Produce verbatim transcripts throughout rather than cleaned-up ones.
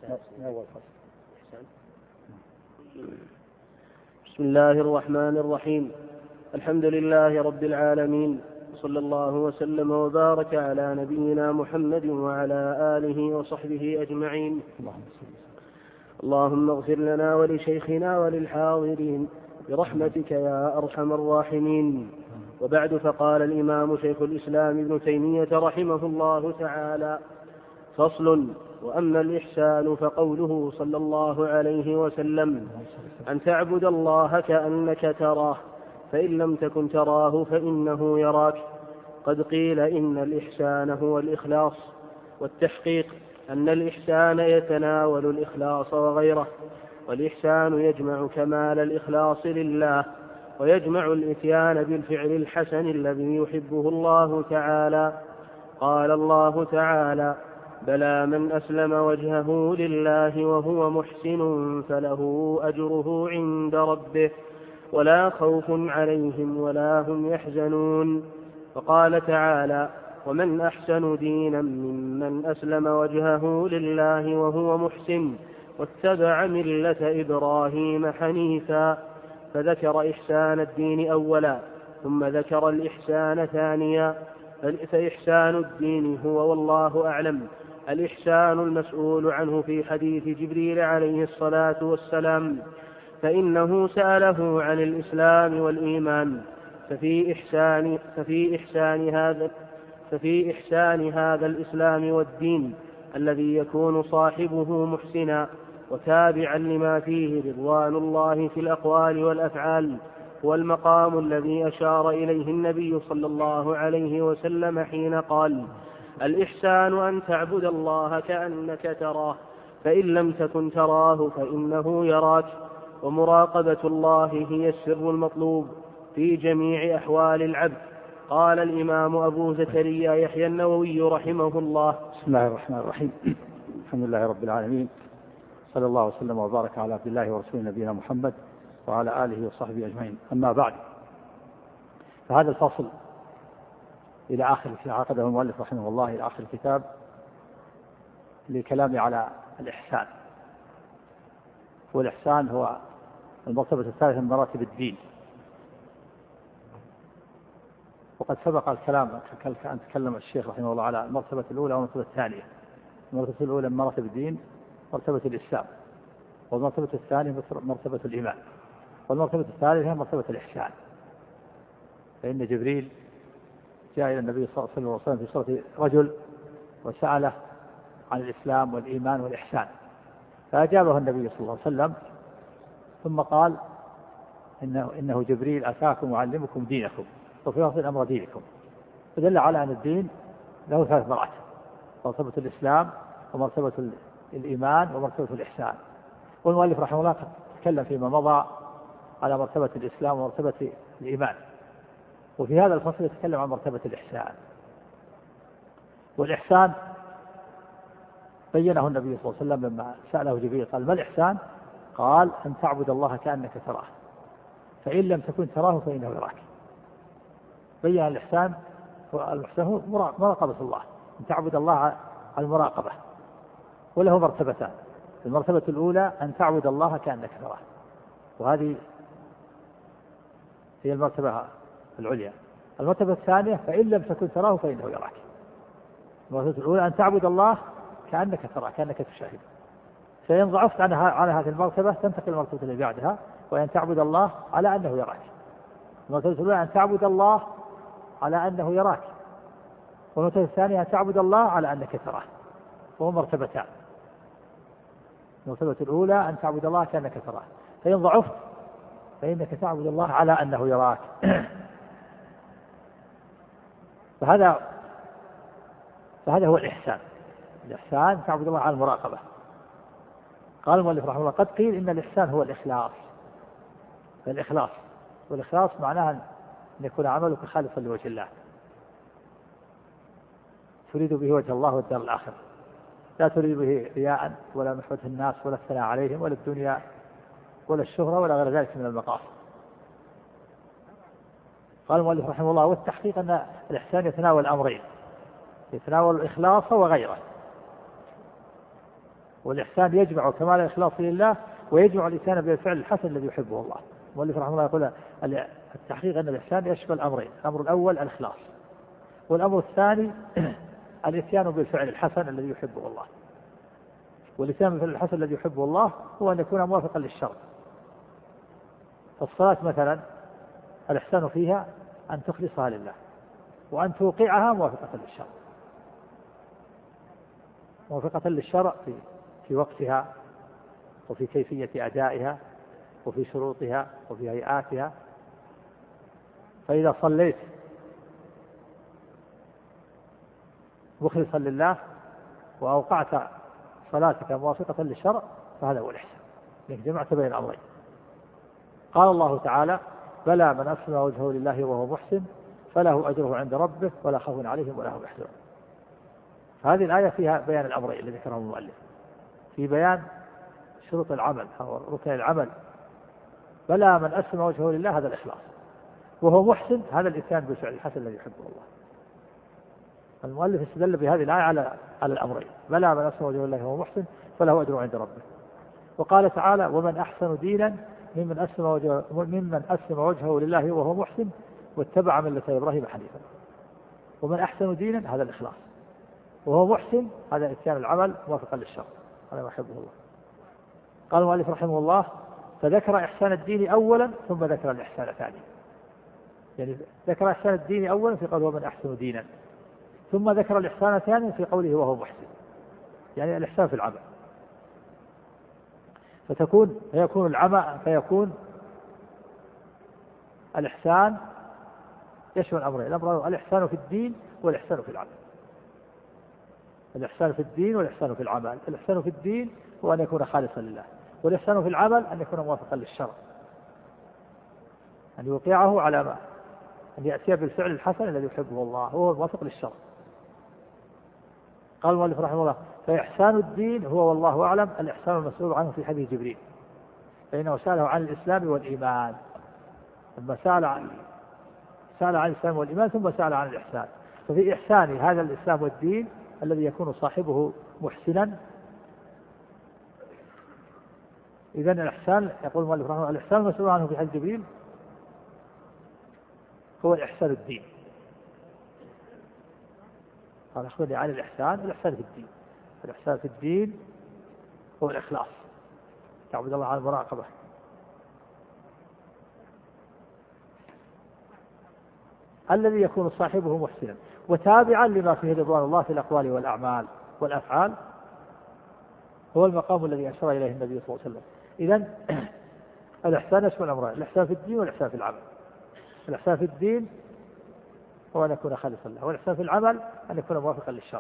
بسم الله الرحمن الرحيم. الحمد لله رب العالمين، صلى الله وسلم وبارك على نبينا محمد وعلى آله وصحبه أجمعين. اللهم اغفر لنا ولشيخنا وللحاضرين برحمتك يا أرحم الراحمين. وبعد، فقال الإمام شيخ الإسلام ابن تيمية رحمه الله تعالى: فصل. وأما الإحسان فقوله صلى الله عليه وسلم: أن تعبد الله كأنك تراه، فإن لم تكن تراه فإنه يراك. قد قيل إن الإحسان هو الإخلاص، والتحقيق أن الإحسان يتناول الإخلاص وغيره، والإحسان يجمع كمال الإخلاص لله، ويجمع الإتيان بالفعل الحسن الذي يحبه الله تعالى. قال الله تعالى: بلى من أسلم وجهه لله وهو محسن فله أجره عند ربه ولا خوف عليهم ولا هم يحزنون. وقال تعالى: ومن أحسن دينا ممن أسلم وجهه لله وهو محسن واتبع ملة إبراهيم حنيفا. فذكر إحسان الدين أولا، ثم ذكر الإحسان ثانيا. فإحسان الدين هو، والله أعلم، الإحسان المسؤول عنه في حديث جبريل عليه الصلاة والسلام، فإنه سأله عن الإسلام والإيمان، ففي إحسان, ففي إحسان هذا ففي إحسان هذا الإسلام والدين الذي يكون صاحبه محسنا وتابعا لما فيه رضوان الله في الأقوال والأفعال، هو المقام الذي أشار إليه النبي صلى الله عليه وسلم حين قال: الإحسان أن تعبد الله كأنك تراه، فإن لم تكن تراه فإنه يراك. ومراقبة الله هي السر المطلوب في جميع أحوال العبد. قال الإمام أبو زكريا يحيى النووي رحمه الله: بسم الله الرحمن الرحيم. الحمد لله رب العالمين، صلى الله وسلم وبارك على عبد الله ورسوله نبينا محمد وعلى آله وصحبه أجمعين. أما بعد، فهذا الفصل إلى آخر في عقده المؤلف رحمه الله إلى آخر الكتاب للكلام على الإحسان. والإحسان هو المرتبة الثالثة من مراتب الدين. وقد سبق الكلام أن تكلم الشيخ رحمه الله على المرتبة الأولى والمرتبة الثانية. المرتبة الأولى من مراتب الدين مرتبة الإسلام، والمرتبة الثانية مرتبة الإيمان، والمرتبة الثالثة مرتبة الإحسان. فإن جبريل جاء إلى النبي صلى الله عليه وسلم في صورة رجل وسأله عن الإسلام والإيمان والإحسان، فأجابه النبي صلى الله عليه وسلم، ثم قال: إنه, إنه جبريل أتاكم وعلمكم دينكم وفي أمر دينكم. فدل على أن الدين له ثلاث مراتب: مرتبة الإسلام ومرتبة الإيمان ومرتبة الإحسان. والمؤلف رحمه الله تكلم فيما مضى على مرتبة الإسلام ومرتبة الإيمان، وفي هذا الفصل يتكلم عن مرتبة الإحسان. والإحسان بينه النبي صلى الله عليه وسلم لما سأله جبريل قال: ما الإحسان؟ قال: أن تعبد الله كأنك تراه، فإن لم تكن تراه فإنه يراك. بين الإحسان، الإحسان هو مراقبة الله، أن تعبد الله على المراقبة، وله مرتبتان: المرتبة الأولى أن تعبد الله كأنك تراه، وهذه هي المرتبة العليا. المرتبة الثانية: فإن لم تكن تراه فإنه يراك. المرتبة الأولى أن تعبد الله كأنك تراه، كأنك تشاهد. فإن ضعفت عن على هذه المرتبة تنتقل المرتبة اللي بعدها، وأن تعبد الله على أنه يراك. المرتبة الأولى أن تعبد الله على أنه يراك، والمرتبة الثانية أن تعبد الله على أنك تراه، وهو مرتبتان. المرتبة الأولى أن تعبد الله كأنك تراه، فإن ضعفت فإنك تعبد الله على أنه يراك. فهذا فهذا هو الإحسان. الإحسان تعبد الله على المراقبة. قال المؤلف رحمه الله: قد قيل إن الإحسان هو الإخلاص. الإخلاص والإخلاص معناه أن يكون عملك خالصا لوجه الله، تريد به وجه الله والدار الآخرة، لا تريد به رياء ولا محبة الناس ولا الثناء عليهم ولا الدنيا ولا الشهرة ولا غير ذلك من المقاصد. قال المؤلف رحمه الله: والتحقيق أن الإحسان يتناول أمرين، يتناول الإخلاص وغيره. والإحسان يجمع كمال الإخلاص لله ويجمع الإتيان بالفعل الحسن الذي يحبه الله. والمؤلف رحمه الله يقول التحقيق أن الإحسان يشمل أمرين: الأمر الأول الإخلاص، والأمر الثاني الإتيان بالفعل الحسن الذي يحبه الله. والإتيان بالفعل الحسن الذي يحبه الله هو أن يكون موافقا للشرع. فالصلاة مثلا الإحسان فيها أن تخلصها لله وأن توقعها موافقة للشرع، موافقة للشرع في في وقتها وفي كيفية أدائها وفي شروطها وفي هيئاتها. فإذا صليت مخلصا لله وأوقعت صلاتك موافقة للشرع فهذا هو الإحسان، لأنك جمعت بين الأمرين. قال الله تعالى: بلى من أسلم وجهه لله وهو محسن فله أجره عند ربه ولا خوف عليهم ولا هم يحزنون. هذه الآية فيها بيان الأمرين الذي ذكرهم المؤلف، في بيان شروط العمل أو ركن العمل. بلى من أسلم وجهه لله هذا الإخلاص، وهو محسن هذا الإتيان بالفعل الحسن الذي يحبه الله. المؤلف استدل بهذه الآية على على الأمرين: بلى من أسلم وجهه لله وهو محسن فله أجر عند ربه. وقال تعالى: ومن أحسن دينا ممن أسلم وجهه ممن أسلم وجهه لله وهو محسن واتبع ملة إبراهيم حنيفا. ومن أحسن دينا هذا الإخلاص، وهو محسن هذا إتيان العمل موافقا للشرع، هذا ما يحبه الله. قال المؤلف رحمه الله: فذكر إحسان الدين أولا ثم ذكر الإحسان ثانيا. يعني ذكر إحسان الدين أولا في قوله ومن أحسن دينا، ثم ذكر الإحسان ثانيا في قوله وهو محسن، يعني الإحسان في العمل. فتكون فيكون العمل فيكون الإحسان يشمل أمرين: الأمر الإحسان في الدين والإحسان في العمل. الإحسان في الدين والإحسان في العمل. الإحسان في الدين هو أن يكون خالصا لله، والإحسان في العمل أن يكون موافقا للشرع، أن يوقعه على ما أن يأتي بالفعل الحسن الذي يحبه الله هو موافق للشرع. قال المؤلف رحمه الله: فإحسان الدين هو والله أعلم الإحسان المسؤول عنه في حديث جبريل، فإنه سأله عن الإسلام والإيمان، ثم سأل عن سأل عن الإسلام والإيمان ثم سأل عن الإحسان. ففي إحسان هذا الإسلام والدين الذي يكون صاحبه محسنا. إذن الإحسان يقول المؤلف رحمه الله: الإحسان المسؤول عنه في حديث جبريل هو الإحسان الدين. قال: أخبرني عن الإحسان. الإحسان في الدين، الإحسان في الدين هو الإخلاص، تعبد الله على المراقبة، الذي يكون صاحبه محسنا وتابعا لما فيه رضوان الله في الأقوال والأعمال والأفعال، هو المقام الذي أشار إليه النبي صلى الله عليه وسلم. إذن الإحسان يشمل أمرين: الإحسان في الدين والإحسان في العمل. الإحسان في الدين هو أن يكون خالصا له، والإحسان في العمل أن يكون موافقا للشرع.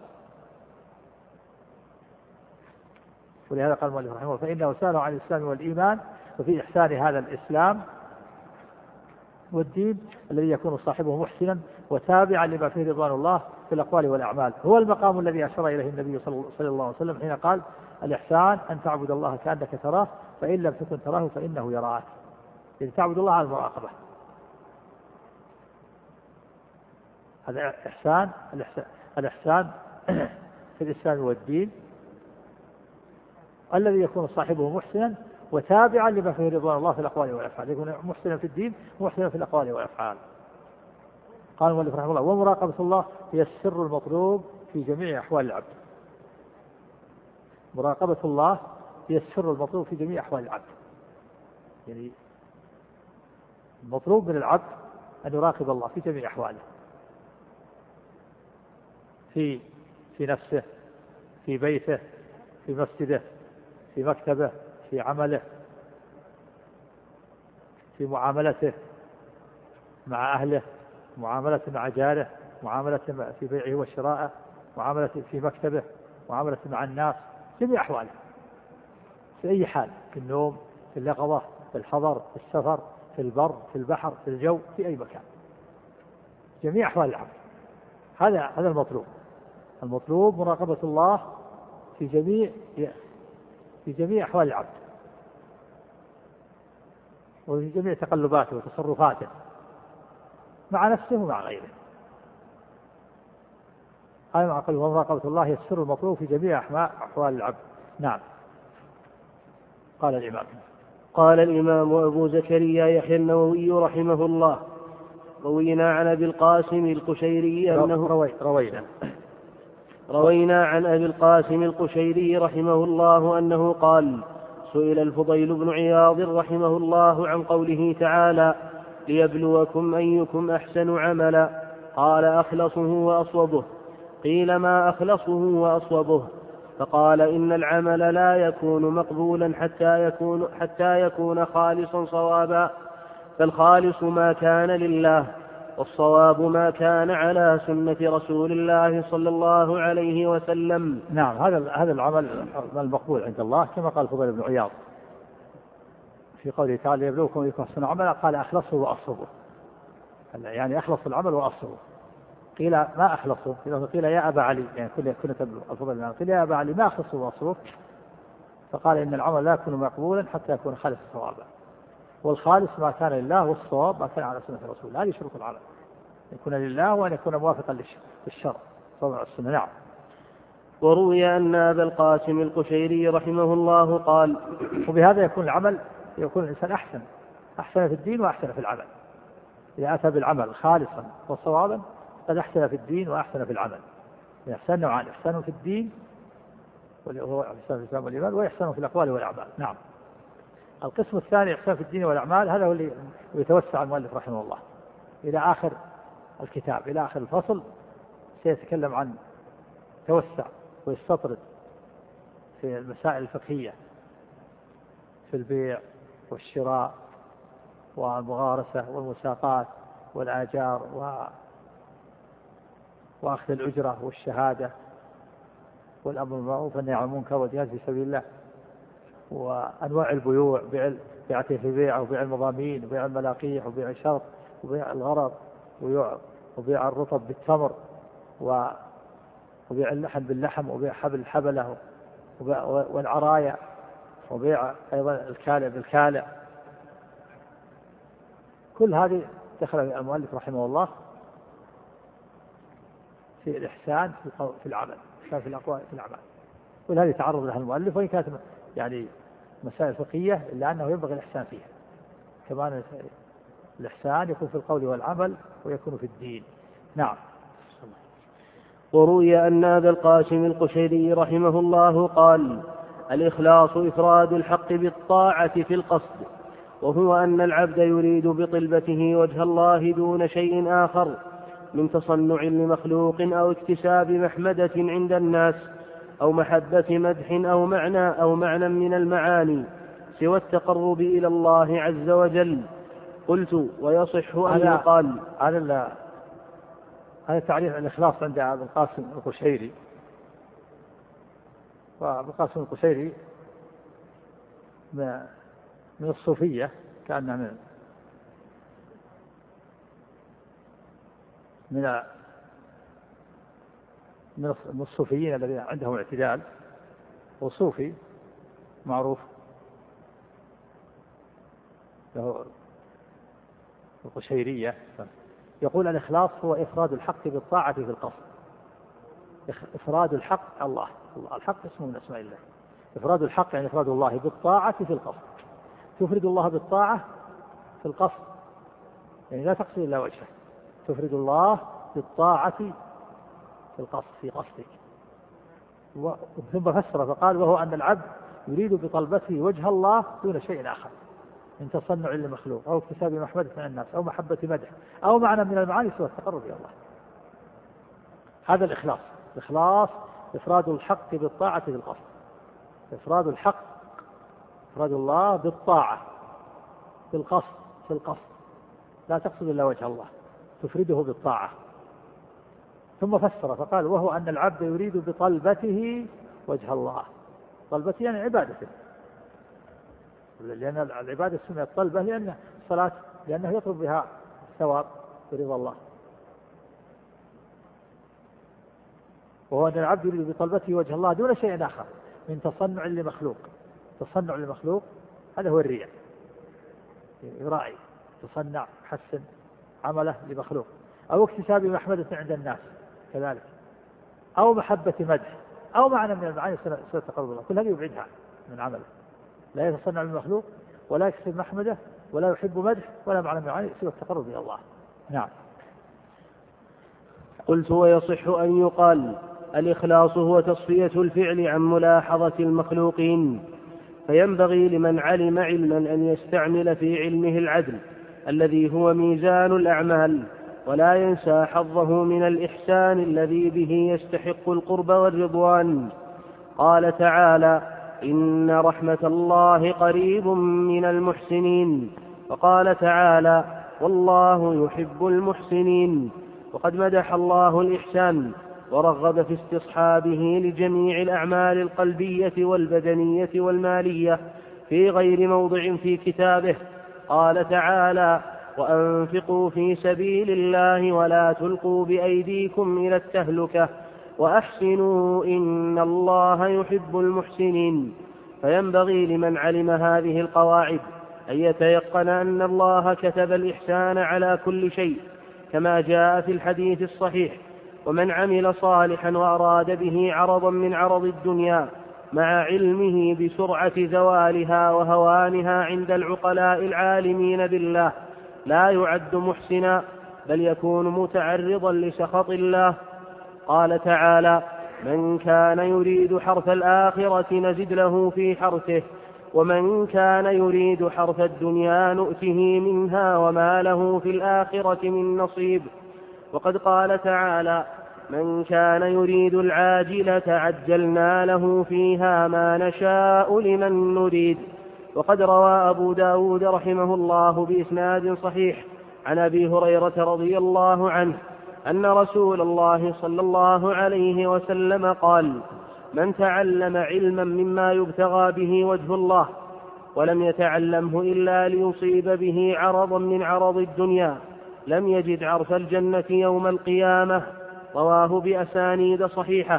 ولهذا قال المؤلف رحمه الله: فإنه سأله عن الإسلام والإيمان، وفي إحسان هذا الإسلام والدين الذي يكون صاحبه محسنا وتابعا لما فيه رضوان الله في الأقوال والأعمال، هو المقام الذي أشار إليه النبي صلى الله عليه وسلم حين قال: الإحسان أن تعبد الله كأنك تراه فإن لم تكن تراه فإنه يراك. يعني تعبد الله على المراقبة. هذا إحسان الإحسان, الإحسان في الإسلام والدين الذي يكون صاحبه محسنا وتابعا لما فيه رضوان الله في الأقوال والأفعال، يكون محسنا في الدين محسنا في الأقوال والأفعال. قال المؤلف رحمه الله: ومراقبة الله هي السر المطلوب في جميع أحوال العبد. مراقبة الله هي السر المطلوب في جميع أحوال العبد، يعني المطلوب من العبد أن يراقب الله في جميع أحواله، في في نفسه، في بيته، في مسجده، في مكتبه، في عمله، في معاملته مع أهله، معاملة مع جاره، معاملة في بيعه وشراءه، معاملة في مكتبه، معاملة مع الناس، جميع أحواله، في أي حال، في النوم، في اليقظة، في الحضر، في السفر، في البر، في البحر، في الجو، في أي مكان، جميع أحوال العبد. هذا هذا المطلوب. المطلوب مراقبة الله في جميع في جميع أحوال العبد وفي جميع تقلباته وتصرفاته مع نفسه ومع غيره. هذا مع قوله ومراقبة الله هي السر المطلوب في جميع أحوال العبد. نعم. قال الإمام قال الإمام أبو زكريا يحيى النووي رحمه الله: روينا عن أبي القاسم القشيري أنه روي روينا روينا عن أبي القاسم القشيري رحمه الله أنه قال: سئل الفضيل بن عياض رحمه الله عن قوله تعالى: ليبلوكم أيكم أحسن عملا، قال: أخلصه وأصوبه. قيل: ما أخلصه وأصوبه؟ فقال: إن العمل لا يكون مقبولا حتى يكون, حتى يكون خالصا صوابا، فالخالص ما كان لله، والصواب ما كان على سنة رسول الله صلى الله عليه وسلم. نعم، هذا هذا العمل المقبول عند الله، كما قال الفضيل بن عياض في قوله تعالى: يبلوكم أيكم أحسن عملا، قال: أخلصه وأصوبه، يعني أخلص العمل وأصوبه. قيل: ما أخلصه؟ قيل: يا أبا علي، يعني كل كنت الفضيل قيل: يا أبا علي ما أخلصه وأصوبه؟ فقال: إن العمل لا يكون مقبولا حتى يكون خالص صوابا، والخالص ما كان لله، والصواب ما كان على سنة الرسول. هذه شروط العمل: يكون لله وأن يكون موافقا للشرع صواب السنة. نعم. وروي أن أبا القاسم القشيري رحمه الله قال: وبهذا يكون العمل، يكون الإنسان أحسن أحسن في الدين وأحسن في العمل. إذا أتى بالعمل خالصا وصوابا قد أحسن في الدين وأحسن في العمل. يحسن نوعان: إحسان في الدين وهو إحسان في الإسلام والإيمان، وإحسان في الأقوال والأعمال. نعم. القسم الثاني إحسان في الدين والأعمال، هذا هو اللي يتوسع المؤلف رحمه الله إلى آخر الكتاب، إلى آخر الفصل سيتكلم عن توسع ويستطرد في المسائل الفقهية في البيع والشراء والمغارسة والمساقات والآجار و... وأخذ الأجرة والشهادة والأمر بالمعروف والنهي عن المنكر والجهاد في سبيل الله، وأنواع البيوع: بيع في بيع، وبيع المضامين، وبيع الملاقيح، وبيع الشرط، وبيع الغرض، وبيع الرطب بالتمر، وبيع اللحم باللحم، وبيع حبل الحبلة، والعرايا، وبيع أيضا الكالع بالكالع. كل هذه دخل المؤلف رحمه الله في الإحسان في العمل، في الأقوال في الأعمال. كل هذه تعرض لها المؤلف، وإن كانت يعني مسائل فقهية إلا أنه ينبغي الإحسان فيها. كمان الإحسان يكون في القول والعمل، ويكون في الدين. نعم. وروي أن أبا القاسم القشيري رحمه الله قال: الإخلاص إفراد الحق بالطاعة في القصد، وهو أن العبد يريد بطلبته وجه الله دون شيء آخر من تصنع لمخلوق أو اكتساب محمدة عند الناس أو محبة مدح أو معنى أو معنى من المعاني سوى التقرب إلى الله عز وجل. قلت: ويصح أن يقال هذا هذا تعريف الإخلاص عند أبي القاسم القشيري. وأبو القاسم القشيري من الصوفية، كأنه من من من الصوفيين الذين عندهم اعتدال، وصوفي معروف له القشيرية. يقول: الإخلاص هو إفراد الحق بالطاعة في القصد. إفراد الحق الله الحق اسمه من أسماء الله. إفراد الحق يعني إفراد الله بالطاعة في القصد. تفرد الله بالطاعة في القصد، يعني لا تقصد إلا وجهه. تفرد الله بالطاعة في القصد في قصدك. ثم فسر فقال: وهو أن العبد يريد بطلبته وجه الله دون شيء آخر من تصنع لمخلوق أو اكتساب محمدة من الناس أو محبة مدح أو معنى من المعاني سوى التقرب إلى الله. هذا الإخلاص. الإخلاص إفراد الحق بالطاعة في القصد. إفراد الحق إفراد الله بالطاعة في القصد في القصد لا تقصد إلا وجه الله، تفرده بالطاعة. ثم فسر فقال: وهو أن العبد يريد بطلبته وجه الله. طلبته يعني عبادته، لأن العبادة سميت طلبة لأن الصلاة لأنه يطلب بها الثواب ورضا الله. وهو أن العبد يريد بطلبته وجه الله دون شيء آخر من تصنع لمخلوق. تصنع لمخلوق هذا هو الرياء، يراعي تصنع حسن عمله لمخلوق أو اكتساب محمدة عند الناس كذلك، أو محبة مدح أو معنى من المعاني سوى التقرب الله. كل هذه يبعدها من عمله. لا يتصنع بالمخلوق ولا يكسب محمده ولا يحب مدح ولا معنى معاني سوى التقرب إلى الله. نعم. قلت ويصح أن يقال الإخلاص هو تصفية الفعل عن ملاحظة المخلوقين، فينبغي لمن علم علما أن يستعمل في علمه العدل الذي هو ميزان الأعمال، ولا ينسى حظه من الإحسان الذي به يستحق القرب والرضوان. قال تعالى: إن رحمة الله قريب من المحسنين. وقال تعالى: والله يحب المحسنين. وقد مدح الله الإحسان ورغب في استصحابه لجميع الأعمال القلبية والبدنية والمالية في غير موضع في كتابه. قال تعالى: وأنفقوا في سبيل الله ولا تلقوا بأيديكم إلى التهلكة وأحسنوا إن الله يحب المحسنين. فينبغي لمن علم هذه القواعد أن يتيقن أن الله كتب الإحسان على كل شيء كما جاء في الحديث الصحيح: ومن عمل صالحا وأراد به عرضا من عرض الدنيا مع علمه بسرعة زوالها وهوانها عند العقلاء العالمين بالله لا يعد محسنا، بل يكون متعرضا لسخط الله. قال تعالى: من كان يريد حرث الآخرة نزد له في حرثه ومن كان يريد حرث الدنيا نؤته منها وما له في الآخرة من نصيب. وقد قال تعالى: من كان يريد العاجلة عجلنا له فيها ما نشاء لمن نريد. وقد روى أبو داود رحمه الله بإسناد صحيح عن أبي هريرة رضي الله عنه أن رسول الله صلى الله عليه وسلم قال: من تعلم علما مما يبتغى به وجه الله ولم يتعلمه إلا ليصيب به عرضا من عرض الدنيا لم يجد عرف الجنة يوم القيامة. رواه بأسانيد صحيحة.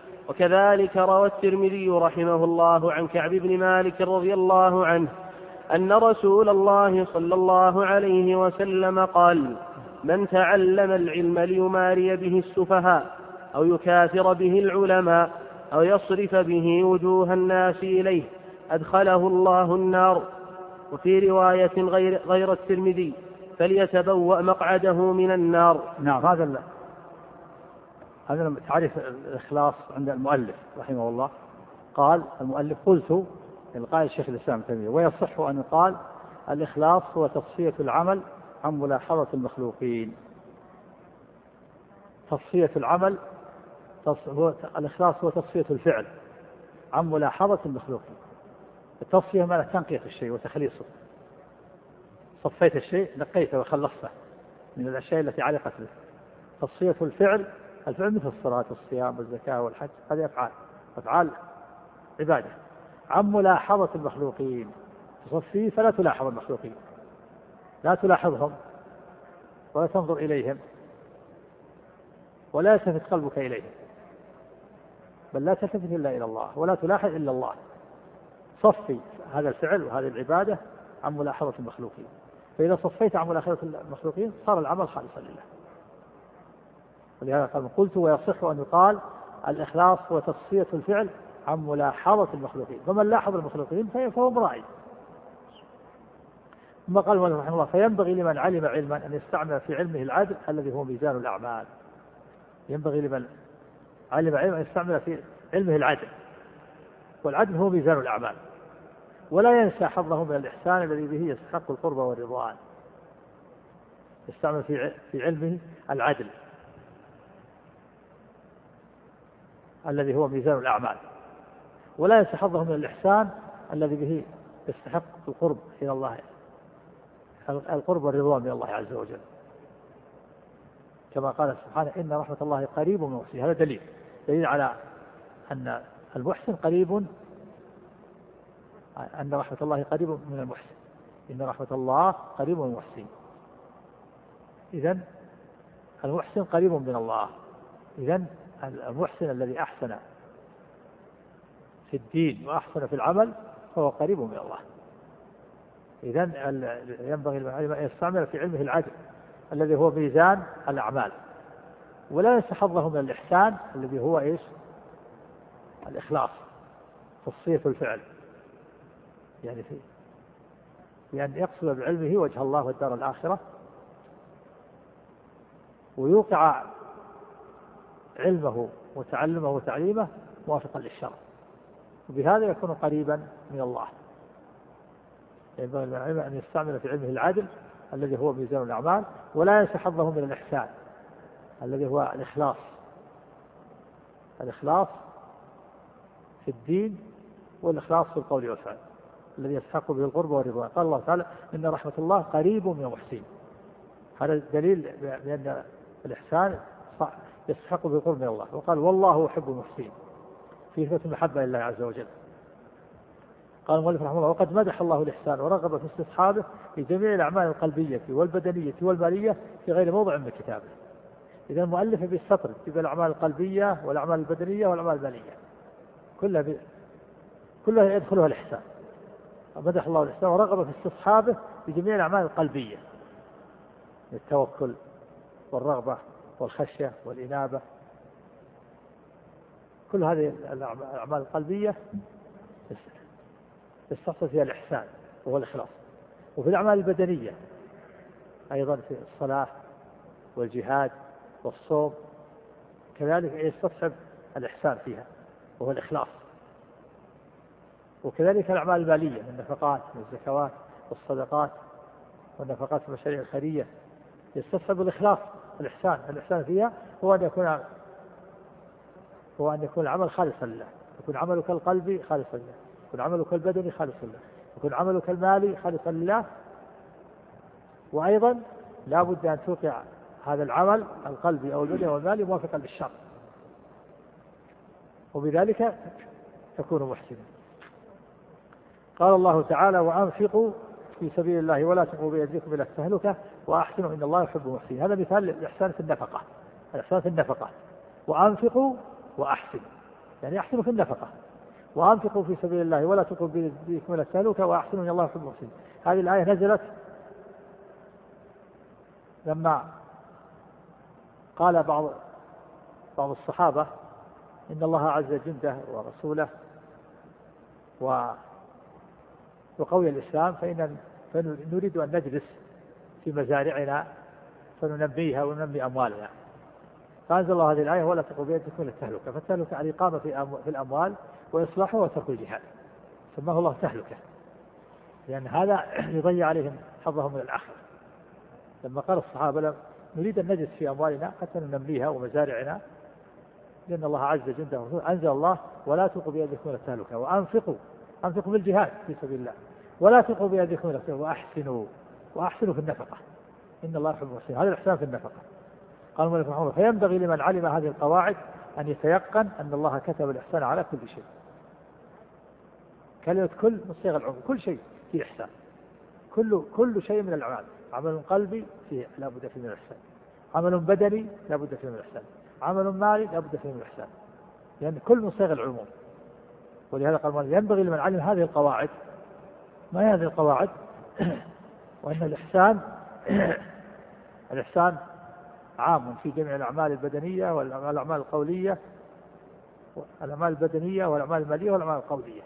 وكذلك روى الترمذي رحمه الله عن كعب بن مالك رضي الله عنه أن رسول الله صلى الله عليه وسلم قال: من تعلم العلم ليماري به السفهاء أو يكاثر به العلماء أو يصرف به وجوه الناس إليه أدخله الله النار. وفي رواية غير, غير الترمذي: فليتبوأ مقعده من النار. نعم. هذا هذا تعريف الإخلاص عند المؤلف رحمه الله. قال المؤلف: قلت قال الشيخ الإسلام ابن تيمية: ويصح أن يقال الإخلاص هو تصفية العمل عن ملاحظة المخلوقين. تصفية العمل هو الإخلاص هو تصفية الفعل عن ملاحظة المخلوقين. التصفية معنى تنقية الشيء وتخليصه. صفيت الشيء نقيته وخلصته من الأشياء التي علقت به. تصفية الفعل، الفعل مثل الصلاة والصيام والزكاة والحج، هذه أفعال أفعال عبادة. عن ملاحظة المخلوقين، تصفيه فلا تلاحظ المخلوقين، لا تلاحظهم ولا تنظر إليهم ولا يلتفت قلبك إليهم، بل لا تلتفت إلا إلى الله ولا تلاحظ إلا الله. صفي هذا الفعل وهذه العبادة عن ملاحظة المخلوقين، فإذا صفيت عن ملاحظة المخلوقين صار العمل خالصا لله. ولهذا قال: قلت ويصح أن يقال الإخلاص هو تصفية الفعل عن ملاحظة المخلوقين، فمن لاحظ المخلوقين فهو مرائي. ثم قال المؤلف رحمه الله: فينبغي لمن علم علما أن يستعمل في علمه العدل الذي هو ميزان الأعمال. ينبغي لمن علم علما أن يستعمل في علمه العدل، والعدل هو ميزان الأعمال، ولا ينسى حظه من الإحسان الذي به يستحق القرب والرضوان. يستعمل في في علمه العدل الذي هو ميزان الأعمال، ولا ينسى حظه من الإحسان الذي به يستحق القرب إلى الله، القرب والرضوان من الله عز وجل، كما قال سبحانه: إن رحمة الله قريب من المحسنين. هذا دليل دليل على أن المحسن قريب، أن رحمة الله قريب من المحسن. إن رحمة الله قريب من المحسنين. إذن المحسن قريب من الله. إذن المحسن الذي أحسن في الدين وأحسن في العمل فهو قريب من الله. إذن ينبغي أن يستعمل في علمه العدل الذي هو ميزان الأعمال، ولا ينسى حظه من الإحسان الذي هو إيش؟ الإخلاص، تصفية الفعل يعني في يعني يقصد بعلمه وجه الله والدار الآخرة، ويوقع علمه وتعلمه وتعليمه موافقا للشرع، وبهذا يكون قريبا من الله. ينبغي للعلم أن يستعمل في علمه العدل الذي هو ميزان الأعمال، ولا ينسى حظه من الإحسان الذي هو الإخلاص، الإخلاص في الدين والإخلاص في القول والفعل الذي يستحق به القرب والرضوان. قال الله تعالى إن رحمة الله قريب من المحسنين، هذا دليل بأن الإحسان يستحق به القرب من الله. وقال والله يحب المحسنين في إثبات المحبة لله عز وجل. قال المؤلف رحمه الله وقد مدح الله الإحسان ورغب في استصحابه لجميع الأعمال القلبية والبدنية والمالية في غير موضع من كتابه. إذا المؤلف بالسطر يجيب الأعمال القلبية والأعمال البدنية والأعمال المالية كلها ب... كلها يدخلها الإحسان. مدح الله الإحسان ورغب في استصحابه لجميع الأعمال القلبية، التوكل والرغبة والخشية والإنابة، كل هذه الأعمال القلبية يستحصل فيها الإحسان وهو الإخلاص. وفي الأعمال البدنية أيضا في الصلاة والجهاد والصوم كذلك يستصحب الإحسان فيها وهو الإخلاص. وكذلك الأعمال المالية من النفقات والزكوات والصدقات والنفقات في المشاريع الخيرية يستصحب الإخلاص الإحسان. الإحسان فيها هو أن يكون هو أن يكون العمل خالصا لله، يكون عملك القلبي خالصا لله، يكون عملك البدني خالصا لله، يكون عملك المالي خالصا لله. وأيضا لا بد أن توقع هذا العمل القلبي أو البدني أو المالي موافقا للشرع، وبذلك تكون محسنا. قال الله تعالى وأنفقوا في سبيل الله ولا تلقوا بأيديكم إلى التهلكة وأحسنوا إن الله يحب المحسنين. هذا مثال الإحسان في النفقة، الإحسان في النفقة. وأنفقوا وأحسنوا يعني أحسنوا في النفقة، وأنفقوا في سبيل الله ولا تلقوا بأيديكم إلى التهلكة وأحسنوا إن الله يحب المحسنين. هذه الآية نزلت لما قال بعض بعض الصحابة إن الله عز جنده ورسوله وقوي الإسلام فإن نريد أن نجلس في مزارعنا فننميها وننمي أموالنا، فأنزل الله هذه الآية ولا تلقوا بأيديكم إلى التهلكة. فالتهلكة الإقامة في الأموال وإصلاحها وترك الجهاد، سماه الله تهلكة لأن هذا يضيع عليهم حظهم من الآخرة. لما قال الصحابة نريد أن نجلس في أموالنا حتى ننميها ومزارعنا لأن الله عز جنده ورسوله، أنزل الله ولا تلقوا بأيديكم إلى التهلكة وأنفقوا أنفقوا بالجهاد في سبيل الله ولا تلقوا بأيديكم إلى التهلكة وأحسنوا وأحسنوا في النفقة إن الله يحب المحسنين. هذا الإحسان في النفقة. قال المؤلف رحمه الله فينبغي لمن علم هذه القواعد أن يتيقن أن الله كتب الإحسان على كل شيء. كلمة كل من صيغ العموم، كل شيء فيه إحسان، كل كل شيء من الأعمال. عمل قلبي فيه لا بد فيه من الإحسان، عمل بدني لا بد فيه من الإحسان، عمل مالي لا بد فيه من الإحسان، لأن كل من صيغ العموم. ولهذا قال ينبغي لمن علم هذه القواعد. ما هي هذه القواعد؟ وأن الإحسان الإحسان عام في جميع الأعمال البدنية والأعمال القولية، الأعمال البدنية والأعمال المالية والأعمال القولية.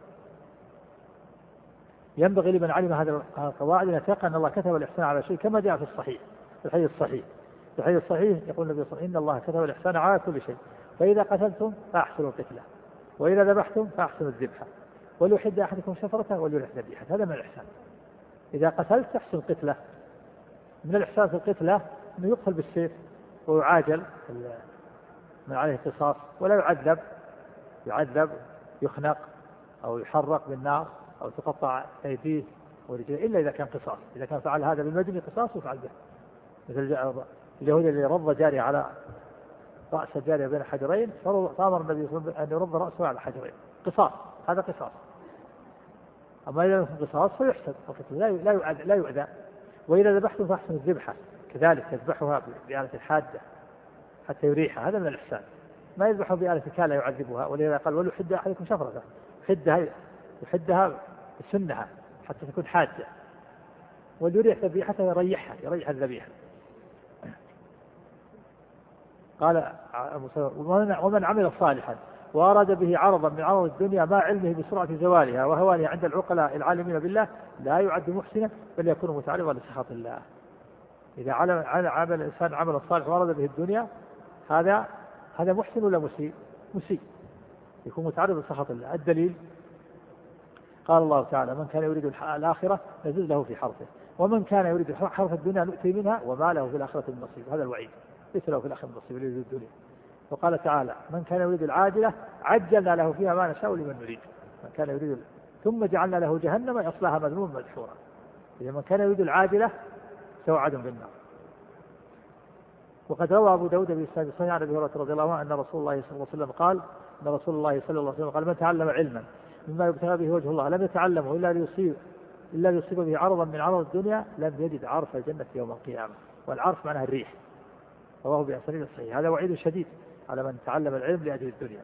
ينبغي لمن علم هذه القواعد أن يتيقن أن الله كتب الإحسان على شيء كما جاء في الصحيح في الحديث الصحيح في الحديث الصحيح يقول النبي صلى الله عليه وسلم إن الله كتب الإحسان على كل شيء فإذا قتلتم فأحسنوا القتلة وإذا ذبحتم فأحسنوا الذبحة وليحد أحدكم شفرته وليرح ذبيحته. هذا من الإحسان. إذا قتلت تحسن القتلة. من الإحسان في القتلة أنه يقتل بالسيف ويعاجل من عليه قصاص ولا يعذب يعذب يخنق أو يحرق بالنار أو تقطع أيديه ورجليه إلا إذا كان قصاص. إذا كان فعل هذا بالمجني قصاص يفعل به، مثل اليهود اللي رض جاري على رأس الجارية بين حجرين فأمر النبي صلى الله عليه وسلم أن يرد رأسه على حجرين قصاص، هذا قصاص. أما إذا لم يكن قصاص فيحسن لا لا لا يؤذى. وإذا ذبحتم فأحسن الذبحة كذلك تذبحها بآلة حادة حتى يريحها. هذا من الإحسان. ما يذبحها بآلة كان لا يعذبها. ولذا قال وليحد أحدكم شفرته حدها يحدها سنها حتى تكون حادة وليريح ذبيحته يريحها يريح الذبيحة. قال ومن عمل صالحا وأراد به عرضا من عرض الدنيا مع علمه بسرعة زوالها وهوانها عند العقلاء العالمين بالله لا يعد محسنا بل يكون متعرضا لسخط الله. إذا عمل الإنسان عمل صالح وأراد به الدنيا هذا هذا محسن ولا مسيء؟ مسيء، يكون متعرض لسخط الله. الدليل قال الله تعالى: من كان يريد الآخرة نزد له في حرثه ومن كان يريد حرث الدنيا نؤتي منها وما له في الآخرة من نصيب. هذا الوعيد، ليس له في الآخرة من نصيب يريد الدنيا. وقال تعالى: من كان يريد العاجلة عجلنا له فيها ما نشاء لمن نريد. من كان يريد ثم جعلنا له جهنم يصلاها مذموما مدحورا. إذا من كان يريد العاجلة سوعد بالنار. وقد روى أبو داود بإسناد صحيح عن أبي هريرة رضي الله عنه أن رسول الله صلى الله عليه وسلم قال: أن رسول الله صلى الله عليه وسلم قال: من تعلم علما مما يبتغى به وجه الله لم يتعلمه إلا ليصيب إلا ليصيب به عرضا من عرض الدنيا لم يجد عرف الجنة يوم القيامة. والعرف معناه الريح. رواه بأسانيد الصحيح. هذا وعيد شديد على من تعلم العلم لأجل الدنيا.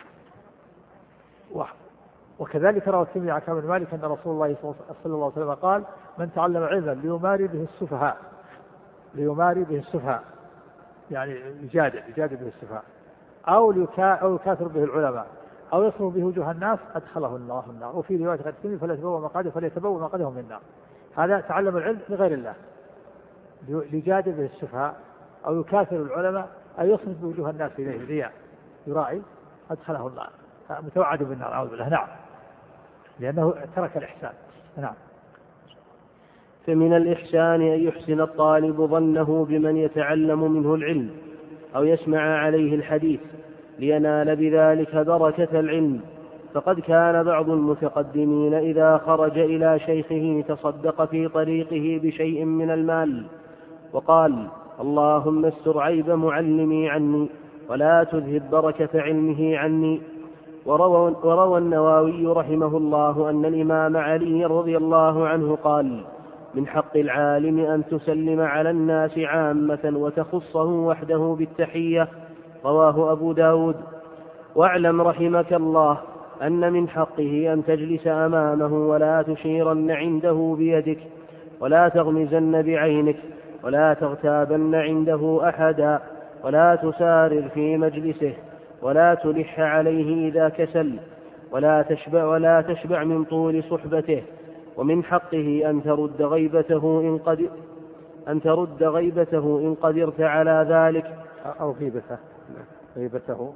وكذلك روى الترمذي عن كعب بن مالك أن رسول الله صلى الله عليه وسلم قال: من تعلم علما ليماري به السفهاء ليماري به السفهاء يعني يجادل يجادل به السفهاء أو أو يكاثر به العلماء أو يصرف به وجوه الناس أدخله الله النار. وفي رواية غير الترمذي فليتبوأ مقعده فليتبوأ مقعده من النار. هذا تعلم العلم لغير الله ليجادل به السفهاء أو يكاثر العلماء أو يصرف بوجوه الناس إليه رياء يراعي أدخله الله متوعد بالنار. أعوذ بالله. نعم، لأنه ترك الإحسان. نعم. فمن الإحسان أن يحسن الطالب ظنه بمن يتعلم منه العلم أو يسمع عليه الحديث لينال بذلك بركة العلم. فقد كان بعض المتقدمين إذا خرج إلى شيخه تصدق في طريقه بشيء من المال وقال: اللهم استر عيب معلمي عني ولا تذهب بركة علمه عني. وروى, وروى النووي رحمه الله أن الإمام علي رضي الله عنه قال: من حق العالم أن تسلم على الناس عامة وتخصه وحده بالتحية. رواه أبو داود. واعلم رحمك الله أن من حقه أن تجلس أمامه ولا تشيرن عنده بيدك ولا تغمزن بعينك ولا تغتابن عنده أحدا ولا تسارر في مجلسه ولا تلح عليه إذا كسل ولا تشبع, ولا تشبع من طول صحبته. ومن حقه أن ترد غيبته إن قد أن ترد غيبته إن قدرت على ذلك أو غيبته غيبته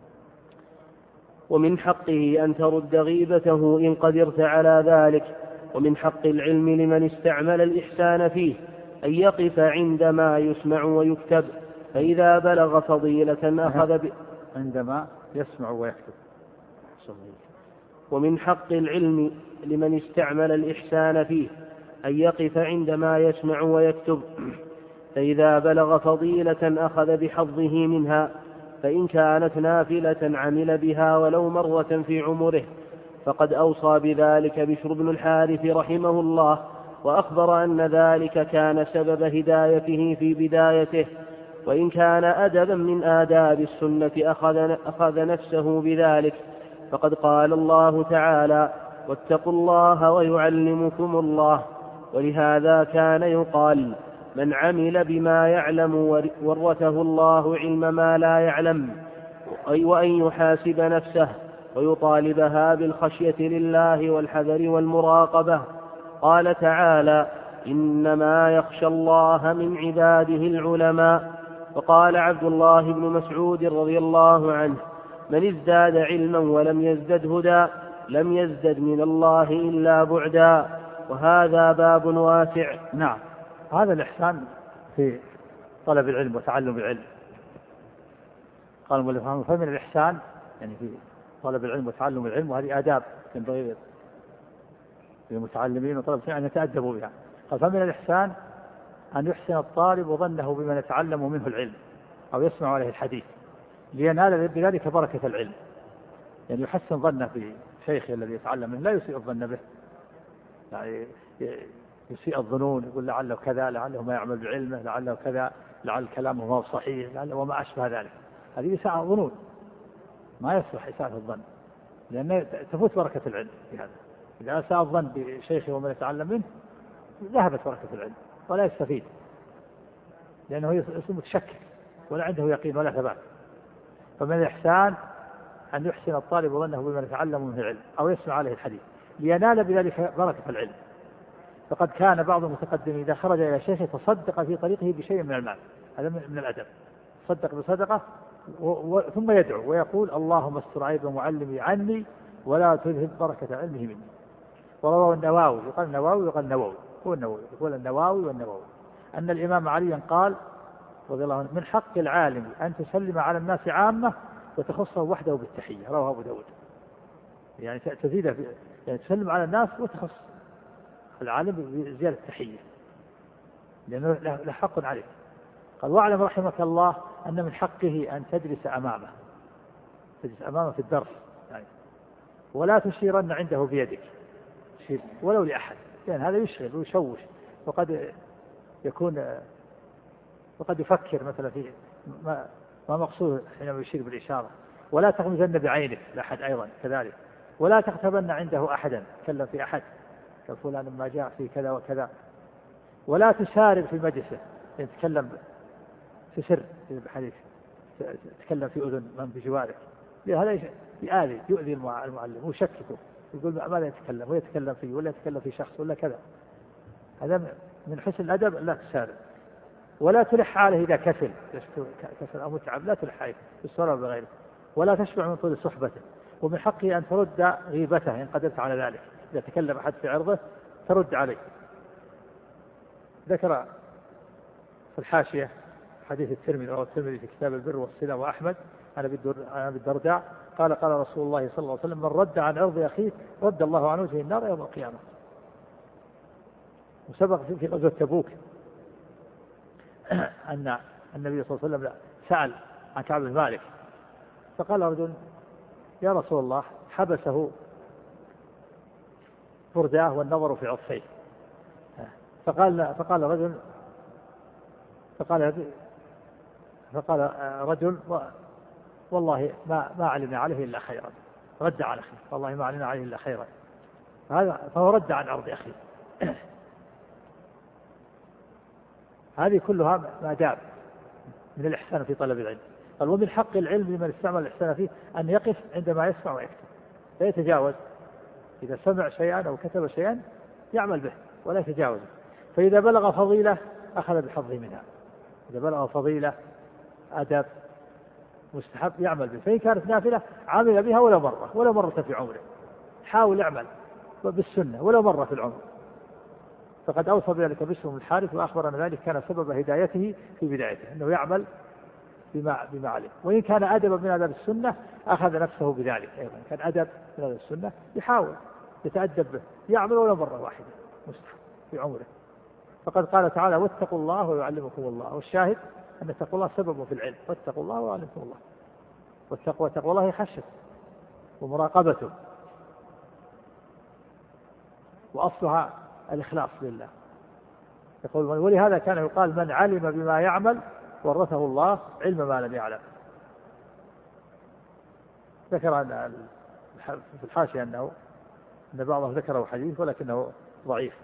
ومن حقه أن ترد غيبته إن قدرت على ذلك. ومن حق العلم لمن استعمل الإحسان فيه أن يقف عندما يسمع ويكتب فإذا بلغ فضيلة أخذ ب... عندما يسمع ويكتب. ومن حق العلم لمن استعمل الإحسان فيه أن يقف عندما يسمع ويكتب فإذا بلغ فضيلة أخذ بحظه منها فإن كانت نافلة عمل بها ولو مرة في عمره. فقد أوصى بذلك بشر بن الحارث رحمه الله وأخبر أن ذلك كان سبب هدايته في بدايته. وإن كان أدبا من آداب السنة أخذ, أخذ نفسه بذلك. فقد قال الله تعالى: واتقوا الله ويعلمكم الله. ولهذا كان يقال: من عمل بما يعلم ورثه الله علم ما لا يعلم. أي وأن يحاسب نفسه ويطالبها بالخشية لله والحذر والمراقبة. قال تعالى: إنما يخشى الله من عباده العلماء. وقال عبد الله بن مسعود رضي الله عنه: من ازداد علما ولم يزدد هدى لم يزدد من الله إلا بعدا. وهذا باب واسع. نعم، هذا الإحسان في طلب العلم وتعلم العلم. قال المؤلف: فمن الإحسان يعني في طلب العلم وتعلم العلم، وهذه آداب ينبغي للمتعلمين وطلب العلم أن يتأدبوا بها. قال: فمن الإحسان أن يحسن الطالب ظنه بمن يتعلم منه العلم أو يسمع عليه الحديث لينال بذلك بركة العلم. يعني يحسن ظنه بشيخه الذي يتعلم منه، لا يسيء الظن به، يعني يسيء الظنون، يقول لعله كذا، لعله ما يعمل بعلمه، لعله كذا، لعل كلامه ما هو صحيح، لعله وما أشبه ذلك. هذه إساءة الظنون، ما يصلح إساءة الظن، لأن تفوت بركة العلم في هذا. إذا أساء الظن بشيخه ومن يتعلم منه ذهبت بركة العلم ولا يستفيد، لأنه يصير متشكك ولا عنده يقين ولا ثبات. فمن الإحسان أن يحسن الطالب ظنه بمن يتعلم منه العلم أو يسمع عليه الحديث لينال بذلك بركة العلم. فقد كان بعض المتقدمين إذا خرج إلى شيخه تصدق في طريقه بشيء من المال، هذا من الأدب، تصدق بصدقة ثم يدعو ويقول اللهم استر عيب معلمي عني ولا تذهب بركة علمه مني. ورواه النووي، يقال النووي ويقال النووي، هو النووي يقول النووي والنووي، أن الإمام علي قال رضي الله عنه من حق العالم أن تسلم على الناس عامة وتخصه وحده بالتحية. رواه أبو داود. يعني تزيد في يعني تسلم على الناس وتخص العالم بزيادة التحية لأنه له حق عليك. قال واعلم رحمك الله أن من حقه أن تجلس أمامه، تجلس أمامه في الدرس يعني، ولا تشيرن عنده بيدك تشير ولو لأحد، لأن يعني هذا يشغل ويشوش، وقد يكون وقد يفكر مثلا في ما, ما مقصود حينما يشير بالإشارة. ولا تغمزن بعينك لأحد أيضا كذلك. ولا تغتبن عنده أحدا، تكلم في أحد كفلان ما جاء في كذا وكذا. ولا تشارب في مجلسه، يتكلم في سر بحديث، تتكلم في أذن من بجوارك، هذا يؤذي يؤذي المعلم ويشككه، يقول ماذا يتكلم ويتكلم فيه ولا يتكلم في شخص ولا كذا. هذا من حسن الأدب لا تشارب. ولا تلح عليه إذا كسل كسل أو متعب، لا تلح عليه بالصلاة بغيره. ولا تشبع من طول صحبته. ومن حقه أن ترد غيبته إن قدرت على ذلك، إذا تكلم أحد في عرضه ترد عليه. ذكر في الحاشية حديث الترمذي أو الترمذي في كتاب البر والصلة وأحمد عن أبي الدرداء قال قال رسول الله صلى الله عليه وسلم من رد عن عرض أخيه رد الله عن وجهه النار يوم القيامة. وسبق في غزوة تبوك أن النبي صلى الله عليه وسلم سأل عن كعب بن مالك، فقال رجل يا رسول الله حبسه برداه والنظر في عطفيه. فقال فقال رجل فقال فقال رجل والله ما ما علمنا عليه إلا خيرا. رد على أخيه والله ما علمنا عليه إلا خيرا. هذا فهو رد عن عرض أخيه. هذه كلها آداب من الإحسان في طلب العلم. قال ومن حق العلم لمن استعمل الإحسان فيه أن يقف عندما يسمع ويكتب، لا يتجاوز. إذا سمع شيئا أو كتب شيئا يعمل به ولا يتجاوز. فإذا بلغ فضيلة أخذ بحظه منها، إذا بلغ فضيلة أدب مستحب يعمل به. فإن كانت نافلة عمل بها ولا مرة ولا مرة في عمره، حاول يعمل بالسنة ولا مرة في العمر. فقد أوصى بذلك بشر بن الحارث وأخبر أن ذلك كان سبب هدايته في بدايته، أنه يعمل بما بما عليه. وإن كان أدبا من آداب السنة أخذ نفسه بذلك أيضا، كان أدب من آداب السنة يحاول يتأدب به، يعمل ولا مرة واحدة مستحب في عمره. فقد قال تعالى واتقوا الله ويعلمكم الله. والشاهد أن تقوى الله سبب في العلم، واتقوا الله ويعلمكم الله. والتقوى تقوى الله خشيته ومراقبته، وأصلها الإخلاص لله. يقول ولهذا كان يقال من علم بما يعمل ورثه الله علم ما لم يعلم. ذكر أن في الحاشية أنه أن بعضهم ذكره حديث ولكنه ضعيف.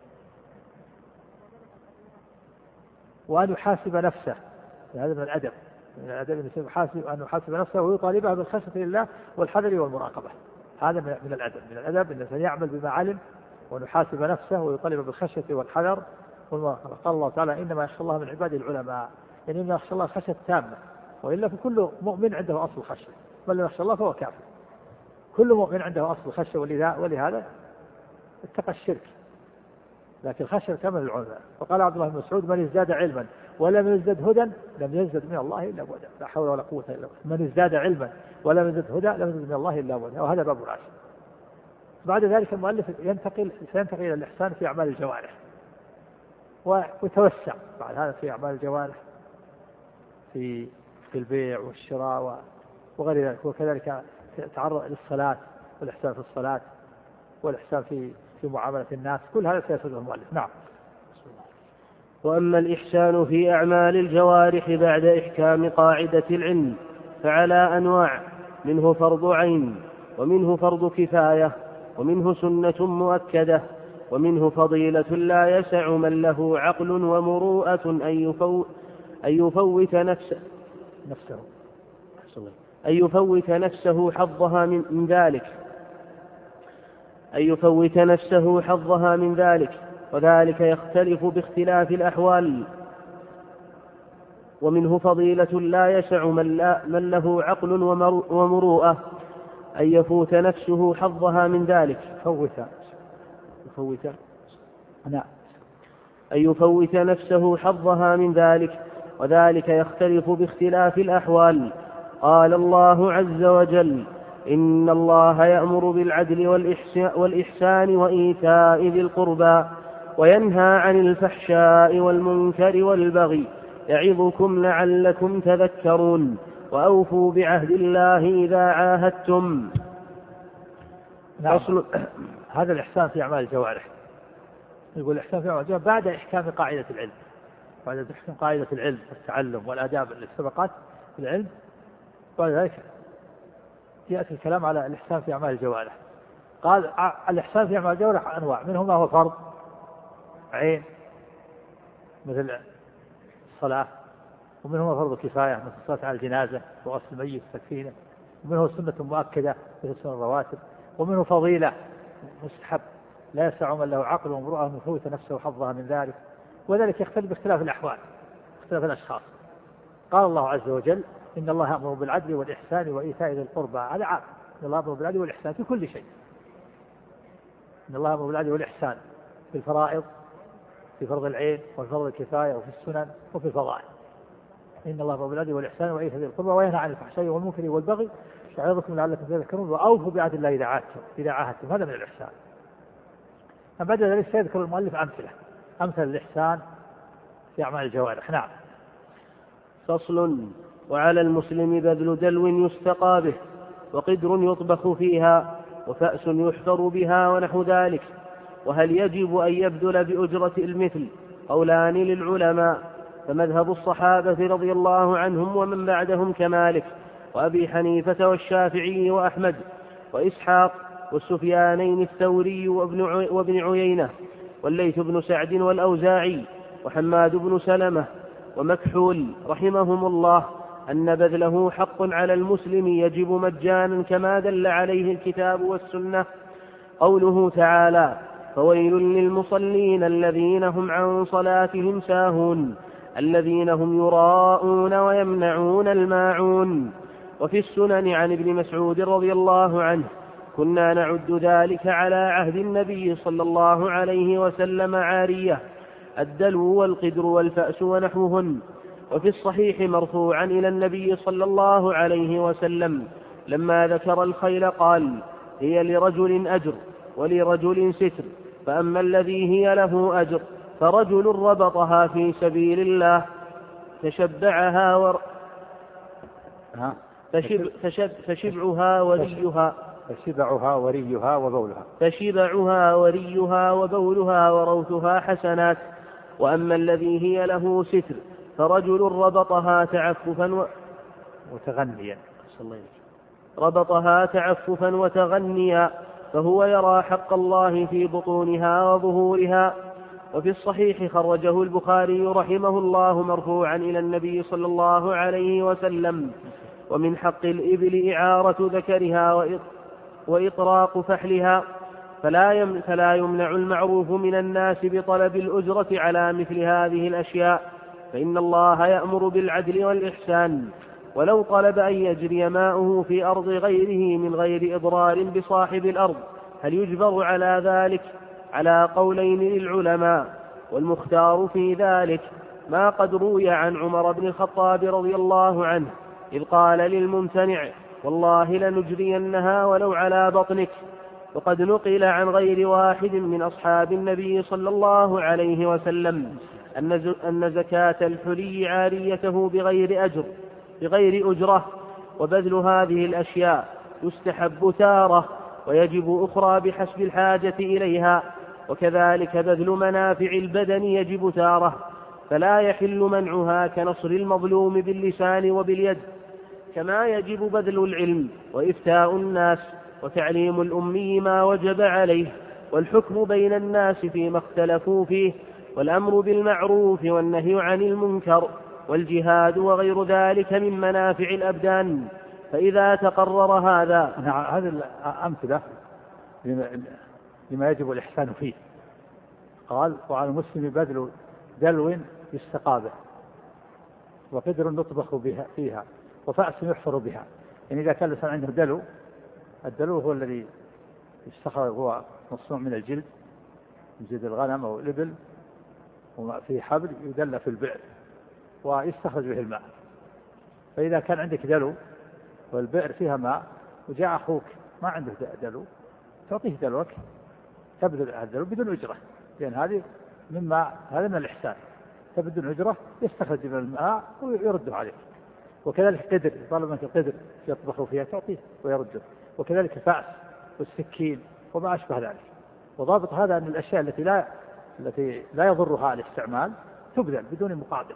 وأن يحاسب نفسه، هذا من الأدب، من الأدب أن يحاسب نفسه ويطالبها بالخشية لله والحذر والمراقبة. هذا من الأدب، من الأدب أن الإنسان يعمل بما علم وأن يحاسب نفسه ويطالب بالخشية والحذر والمراقبة. قال الله تعالى إنما يخشى الله من عباده العلماء، يعني إنما يخشى الله خشية تامة، وإلا فكل مؤمن عنده أصل خشية، من لا يخشى الله فهو كافر. كل مؤمن عنده أصل خشية، ولهذا اتقى الشرك، لكن خشية كامل العلماء. وقال عبد الله بن مسعود من ازداد علما ولم يزدد هدى لم يزدد من الله إلا بعدا. لا حول ولا قوة إلا بالله. من ازداد علما ولم يزدد هدى لم يزدد من الله إلا بعدا. وهذا باب العاشر. بعد ذلك المؤلف ينتقل سينتقل إلى الإحسان في أعمال الجوارح، ويتوسع بعد هذا في أعمال الجوارح في في البيع والشراء وغير ذلك. وكذلك تعرض للصلاة والإحسان في الصلاة والإحسان في في معاملة الناس. كل هذا سيسرده المؤلف. نعم. وأما الإحسان في أعمال الجوارح بعد إحكام قاعدة العلم فعلى أنواع، منه فرض عين، ومنه فرض كفاية، ومنه سنة مؤكدة، ومنه فضيلة لا يسع من له عقل ومروءة أن يفوت, أن يفوت نفسه, نفسه أن يفوت نفسه حظها من, من ذلك أن يفوت نفسه حظها من ذلك وذلك يختلف باختلاف الأحوال. ومنه فضيلة لا يسع من, لا من له عقل ومروءة أن يفوت نفسه حظها من ذلك فوت يفوت نعم أن يفوت نفسه حظها من ذلك وذلك يختلف باختلاف الأحوال. قال الله عز وجل: إن الله يأمر بالعدل والإحسان وإيتاء ذي القربى وينهى عن الفحشاء والمنكر والبغي يعظكم لعلكم تذكرون وأوفوا بعهد الله إذا عاهدتم. نعم. هذا الإحسان في أعمال الجوارح. يقول الإحسان في أعمال الجوارح بعد إحكام قاعدة العلم، بعد إحكام قاعدة العلم والتعلم والآداب التي سبقت في العلم، بعد ذلك يأتي الكلام على الإحسان في أعمال الجوارح. قال الإحسان في أعمال الجوارح أنواع، منهم ما هو فرض عين مثل الصلاة، ومنهم فرض كفاية مثل الصلاة على الجنازة وغسل الميت والتكفينه، ومنه سنة مؤكدة مثل سنة الرواتب، ومنه فضيلة مستحب لا يسع من له عقل ومروءة أن يفوت نفسه حظها من ذلك، وذلك يختلف باختلاف الأحوال باختلاف الأشخاص. قال الله عز وجل: إن الله يأمر بالعدل والإحسان وإيتاء ذي القربى. هذا عام، إن الله يأمر بالعدل والإحسان في كل شيء. إن الله يأمر بالعدل والإحسان في الفرائض، في فرض العين وفي فرض الكفاية وفي السنن وفي الفضائل. إن الله يأمر بالعدل والإحسان وإيتاء ذي القربى وينهى عن الفحشاء والمنكر والبغي يعظكم لعلكم تذكرون وأوفوا بعهد الله إذا عاهدتم إذا عاهدتم. هذا من الإحسان. بعد ذلك سيذكر المؤلف أمثلة أمثل الإحسان في أعمال الجوارح. نعم. فصل: وعلى المسلم بذل دلو يستقى به وقدر يطبخ فيها وفأس يحفر بها ونحو ذلك. وهل يجب أن يبذل بأجرة المثل؟ قولان للعلماء، فمذهب الصحابة رضي الله عنهم ومن بعدهم كمالك وأبي حنيفة والشافعي وأحمد وإسحاق والسفيانين الثوري وابن عيينة والليث بن سعد والأوزاعي وحماد بن سلمة ومكحول رحمهم الله أن بذله حق على المسلم يجب مجانا كما دل عليه الكتاب والسنة. قوله تعالى: فويل للمصلين الذين هم عن صلاتهم ساهون الذين هم يراءون ويمنعون الماعون. وفي السنن عن ابن مسعود رضي الله عنه: كنا نعد ذلك على عهد النبي صلى الله عليه وسلم عارية، الدلو والقدر والفأس ونحوهن. وفي الصحيح مرفوعا إلى النبي صلى الله عليه وسلم لما ذكر الخيل قال: هي لرجل أجر ولرجل ستر، فأما الذي هي له أجر فرجل ربطها في سبيل الله فشبعها ور... فشب... فشب... فشبعها وريها فشبعها وريها وبولها فشبعها وريها وبولها وروثها حسنات. وأما الذي هي له ستر فرجل ربطها تعففا و... وتغنيا ربطها تعففا وتغنيا فهو يرى حق الله في بطونها وظهورها. وفي الصحيح خرجه البخاري رحمه الله مرفوعا إلى النبي صلى الله عليه وسلم: ومن حق الإبل إعارة ذكرها وإطراق فحلها، فلا فلا يمنع المعروف من الناس بطلب الأجرة على مثل هذه الأشياء، فإن الله يأمر بالعدل والإحسان. ولو طلب أن يجري ماؤه في أرض غيره من غير إضرار بصاحب الأرض هل يجبر على ذلك؟ على قولين للعلماء، والمختار في ذلك ما قد روي عن عمر بن الخطاب رضي الله عنه إذ قال للممتنع: والله لنجرينها ولو على بطنك. وقد نقل عن غير واحد من أصحاب النبي صلى الله عليه وسلم أن زكاة الحلي عاريته بغير أجر بغير أجرة. وبذل هذه الأشياء يستحب تارة ويجب أخرى بحسب الحاجة إليها، وكذلك بذل منافع البدن يجب تارة، فلا يحل منعها كنصر المظلوم باللسان وباليد، كما يجب بذل العلم وإفتاء الناس وتعليم الأمي ما وجب عليه، والحكم بين الناس فيما اختلفوا فيه، والأمر بالمعروف والنهي عن المنكر، والجهاد وغير ذلك من منافع الأبدان. فإذا تقرر هذا. نعم، هذه الأمثلة لما يجب الإحسان فيه. قال: وعلى المسلم بذل دلو يستقى به، وقدر يطبخ بها فيها، وفأس يحفر بها. يعني إذا كان الإنسان عنده دلو، الدلو هو الذي يستخرج، هو مصنوع من الجلد، من جلد الغنم أو الإبل، وفيه حبل يدلى في البئر ويستخرج به الماء. فإذا كان عندك دلو والبئر فيها ماء، وجاء أخوك ما عنده دلو، تعطيه دلوك، تبذل الدلو بدون أجرة، لأن هذه مما هذا من الإحسان، تبذل أجرة، يستخرج من الماء ويرده عليك. وكذلك قدر، طالما منك القدر يطبخ فيها تعطيه ويرده. وكذلك الفأس والسكين وما أشبه ذلك. وضابط هذا أن الأشياء التي لا التي لا يضرها الاستعمال تبذل بدون مقابل،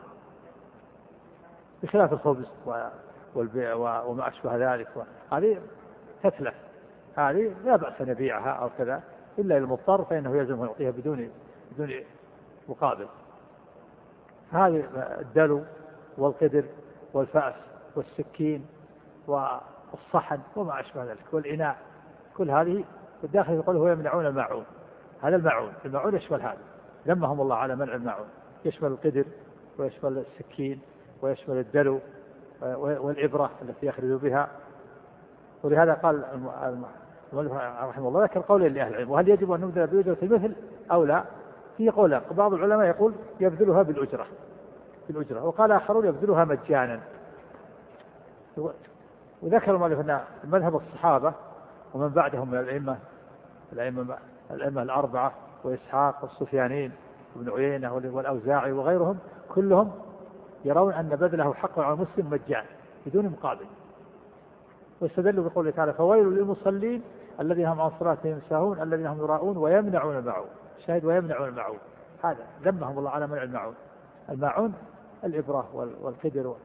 بخلاف الخبز والبيع وما أشبه ذلك، هذه تتلف، هذه لا بأس أن يبيعها أو كذا، إلا المضطر فإنه يلزم أن يعطيها بدون بدون مقابل. هذه الدلو والقدر والفأس والسكين والصحن وما أشبه ذلك والإناء، كل هذه الداخل يقول هو يمنعون الماعون. هذا الماعون، الماعون يشمل هذا، ذمهم الله على منع الماعون، يشمل القدر ويشمل السكين ويشمل الدلو والإبرة التي يخرج بها. ولهذا قال المؤلف رحمه الله ذكر قولين لأهل العلم: وهل يجب أن نبذل بأجرة المثل أو لا؟ في قولان، بعض العلماء يقول يبذلها بالأجرة بالأجرة وقال آخرون يبذلها مجانا. وذكر المؤلف أن مذهب الصحابة ومن بعدهم من الأئمة الأئمة الأئمة الأربعة وإسحاق والسفيانين وابن عيينة والأوزاعي وغيرهم كلهم يرون أن بذله حق على المسلم مجانا بدون مقابل. واستدلوا بقوله تعالى: فويل للمصلين الذين هم عن صلاتهم ساهون الذين هم يراءون ويمنعون الماعون. شاهد ويمنعون الماعون، هذا ذمهم الله على منع الماعون. الماعون الإبرة والقدر.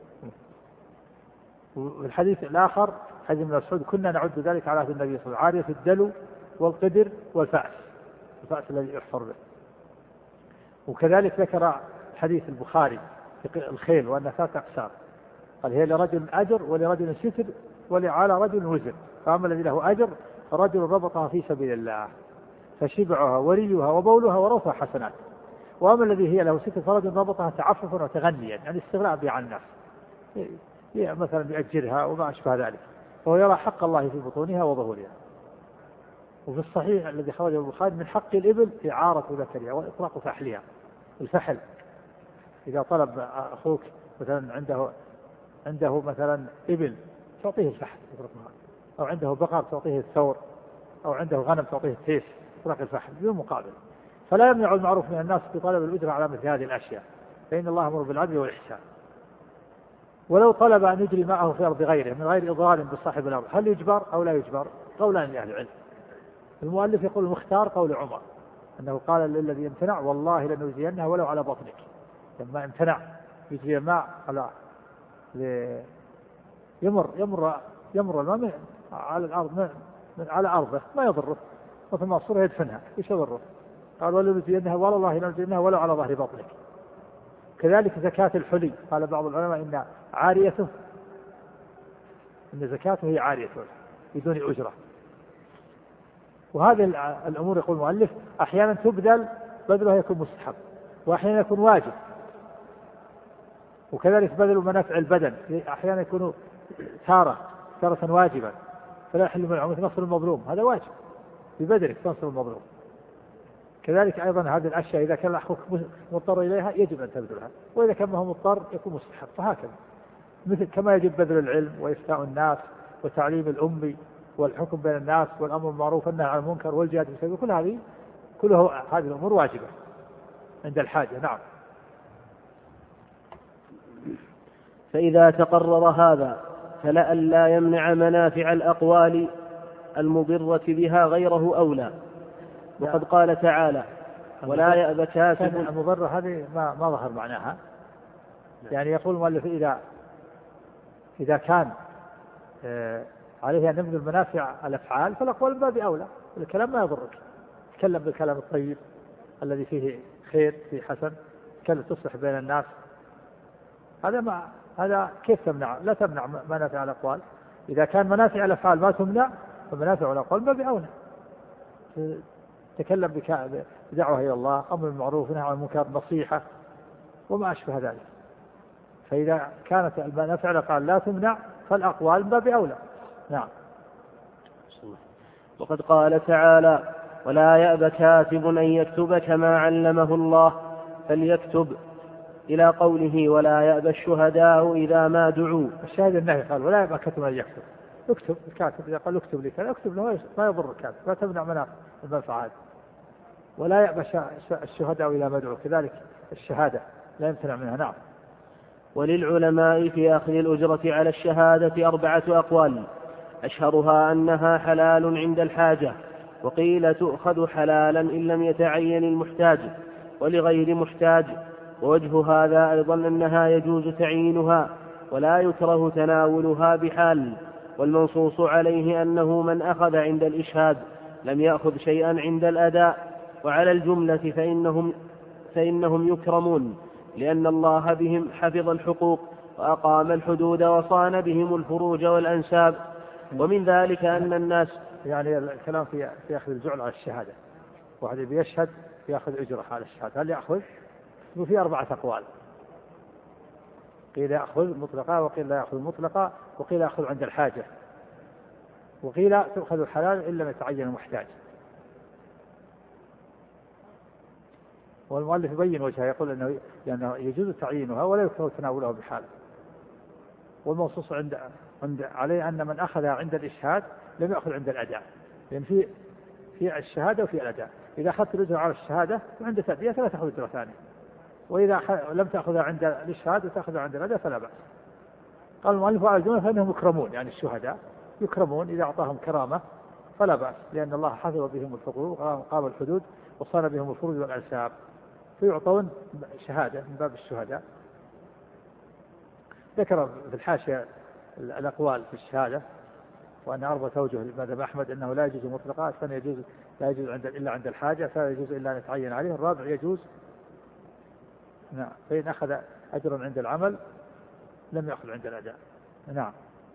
والحديث الآخر حديث ابن مسعود: كنا نعد ذلك على عهد النبي صلى الله عليه وسلم، عارية الدلو والقدر والفأس، الفأس الذي يحفر به. وكذلك ذكر حديث البخاري في الخيل وأن ثلاثة أقسام، قال: هي لرجل أجر ولرجل ستر ولعلى رجل وزر. فأما الذي له أجر فرجل ربطها في سبيل الله فشبعها وريها وبولها وروثها حسنات. وأما الذي هي له ستر فرجل ربطها تعففا وتغنيا، يعني استغناء بها عن الناس، مثلا يأجرها وما أشبه ذلك، فهو يرى حق الله في بطونها وظهورها. وفي الصحيح الذي خرجه البخاري: من حق الإبل إعارة ذكرها وإطلاق فحلها. الفحل إذا طلب أخوك مثلا عنده عنده مثلا إبل تعطيه الفحل أو عنده بقر تعطيه الثور أو عنده غنم تعطيه التيس، إطلاق الفحل بدون مقابل. فلا يمنع المعروف من الناس بطلب الأجرة على مثل هذه الأشياء، فإن الله أمر بالعدل والإحسان. ولو طلب أن يجري ماءه في أرض غيره من غير إضرار بصاحب الأرض، هل يجبر أو لا يجبر؟ قولان لأهل العلم. المؤلف يقول المختار قول عمر أنه قال للذي امتنع: والله لنجزينها ولو على بطنك. لما امتنع يجري الماء على يمر يمر يمر الماء على الأرض من على أرضه ما يضره، مثل ما صورة يدفنها إيش يضره؟ قال: ولنجزينها والله لنجزينها ولو على ظهر بطنك. كذلك زكاة الحلي، قال بعض العلماء إن عاريته إن زكاته هي عاريته بدون أجرة. وهذه الأمور يقول المؤلف أحيانا تبذل بذلها يكون مستحب، وأحيانا يكون واجب. وكذلك بذل منافع البدن أحيانا يكون تارة تارة واجبا، فلا يحل منع مثل نصر المظلوم، هذا واجب ببدنك تنصر المظلوم. كذلك أيضا هذه الأشياء إذا كان أخوك مضطر إليها يجب أن تبذلها، وإذا كان ما هو مضطر يكون مستحب. فهكذا مثل كما يجب بذل العلم وإفتاء الناس وتعليم الأمي والحكم بين الناس والأمر بالمعروف والنهي عن المنكر والجهاد في سبيل الله، كل هذه كلها هذه الأمور واجبة عند الحاجة. نعم. فإذا تقرر هذا فلئلا يمنع منافع الأقوال المضرة بها غيره أولى. وقد قال تعالى: ولا يأبى كاسب. المضرة هذه ما ما ظهر معناها، يعني يقول المؤلف إذا إذا كان آه عليه أن يبذل منافع الأفعال فالأقوال من باب أولى، الكلام ما يضرك، تكلم بالكلام الطيب الذي فيه خير فيه حسن، تكلم تصلح بين الناس. هذا ما هذا كيف تمنع؟ لا تمنع منافع الأقوال، إذا كان منافع الأفعال ما تمنع فمنافع الأقوال ما بأولى. تكلم بدعوة إلى الله، أمر بالمعروف ونهي عن المنكر، نصيحة وما أشبه ذلك. فإذا كانت المنافع الأفعال لا تمنع فالأقوال ما بأولى. نعم. وقد قال تعالى: ولا يأبى كاتب أن يكتب كما علمه الله فليكتب، إلى قوله: ولا يأبى الشهداء إذا ما دعوا. الشاهد النهي قال: ولا يأبى كاتب أن يكتب. اكتب الكاتب إذا قال اكتب لي كذا اكتب له، ما يضر الكاتب، لا تمنع منه المنفعات. ولا يأبى الشهداء إذا ما دعوا، كذلك الشهادة لا يمتنع منها. نعم. وللعلماء في أخذ الأجرة على الشهادة أربعة أقوال، أشهرها أنها حلال عند الحاجة، وقيل تؤخذ حلالا إن لم يتعين المحتاج ولغير محتاج. ووجه هذا أيضا أنها يجوز تعيينها ولا يكره تناولها بحال. والمنصوص عليه أنه من أخذ عند الإشهاد لم يأخذ شيئا عند الأداء. وعلى الجملة فإنهم, فإنهم يكرمون، لأن الله بهم حفظ الحقوق وأقام الحدود وصان بهم الفروج والأنساب. ومن ذلك أن الناس، يعني الكلام في في أخذ الجعل على الشهادة، واحد بيشهد يأخذ أجرة على الشهادة، هل يأخذ؟ وفي أربعة أقوال، قيل يأخذ مطلقا، وقيل لا يأخذ مطلقا، وقيل يأخذ عند الحاجة، وقيل تأخذ الحلال إن لم يتعين المحتاج. والمؤلف يبين وجهه، يقول أنه يعني يجوز تعيينها ولا يكره تناولها بحال. والمنصوص عند عند عليه أن من أخذها عند الإشهاد لم يأخذ عند الأداء، لأن في في الشهادة وفي الأداء. إذا أخذت الأجرة على الشهادة وعند تأدية فلا تأخذ أجرة ثانية، وإذا لم تأخذها عند الإشهاد وتأخذها عند الأداء فلا بأس. قال المؤلف على الجملة فإنهم يكرمون، يعني الشهداء يكرمون إذا أعطاهم كرامة فلا بأس، لأن الله حفظ بهم الحقوق وقام الحدود وصان بهم الفروج والأنساب، فيعطون شهادة من باب الشهداء. ذكر في الحاشية الأقوال في الشهادة، وأن أربعة أوجه لمذهب أحمد أنه لا يجوز مطلقا، الثاني يجوز لا يجوز عند إلا عند الحاجة، الثالث يجوز إلا أن يتعين عليه، الرابع يجوز نعم فإن أخذ أجرا عند العمل لم يأخذ عند الأداء. نعم.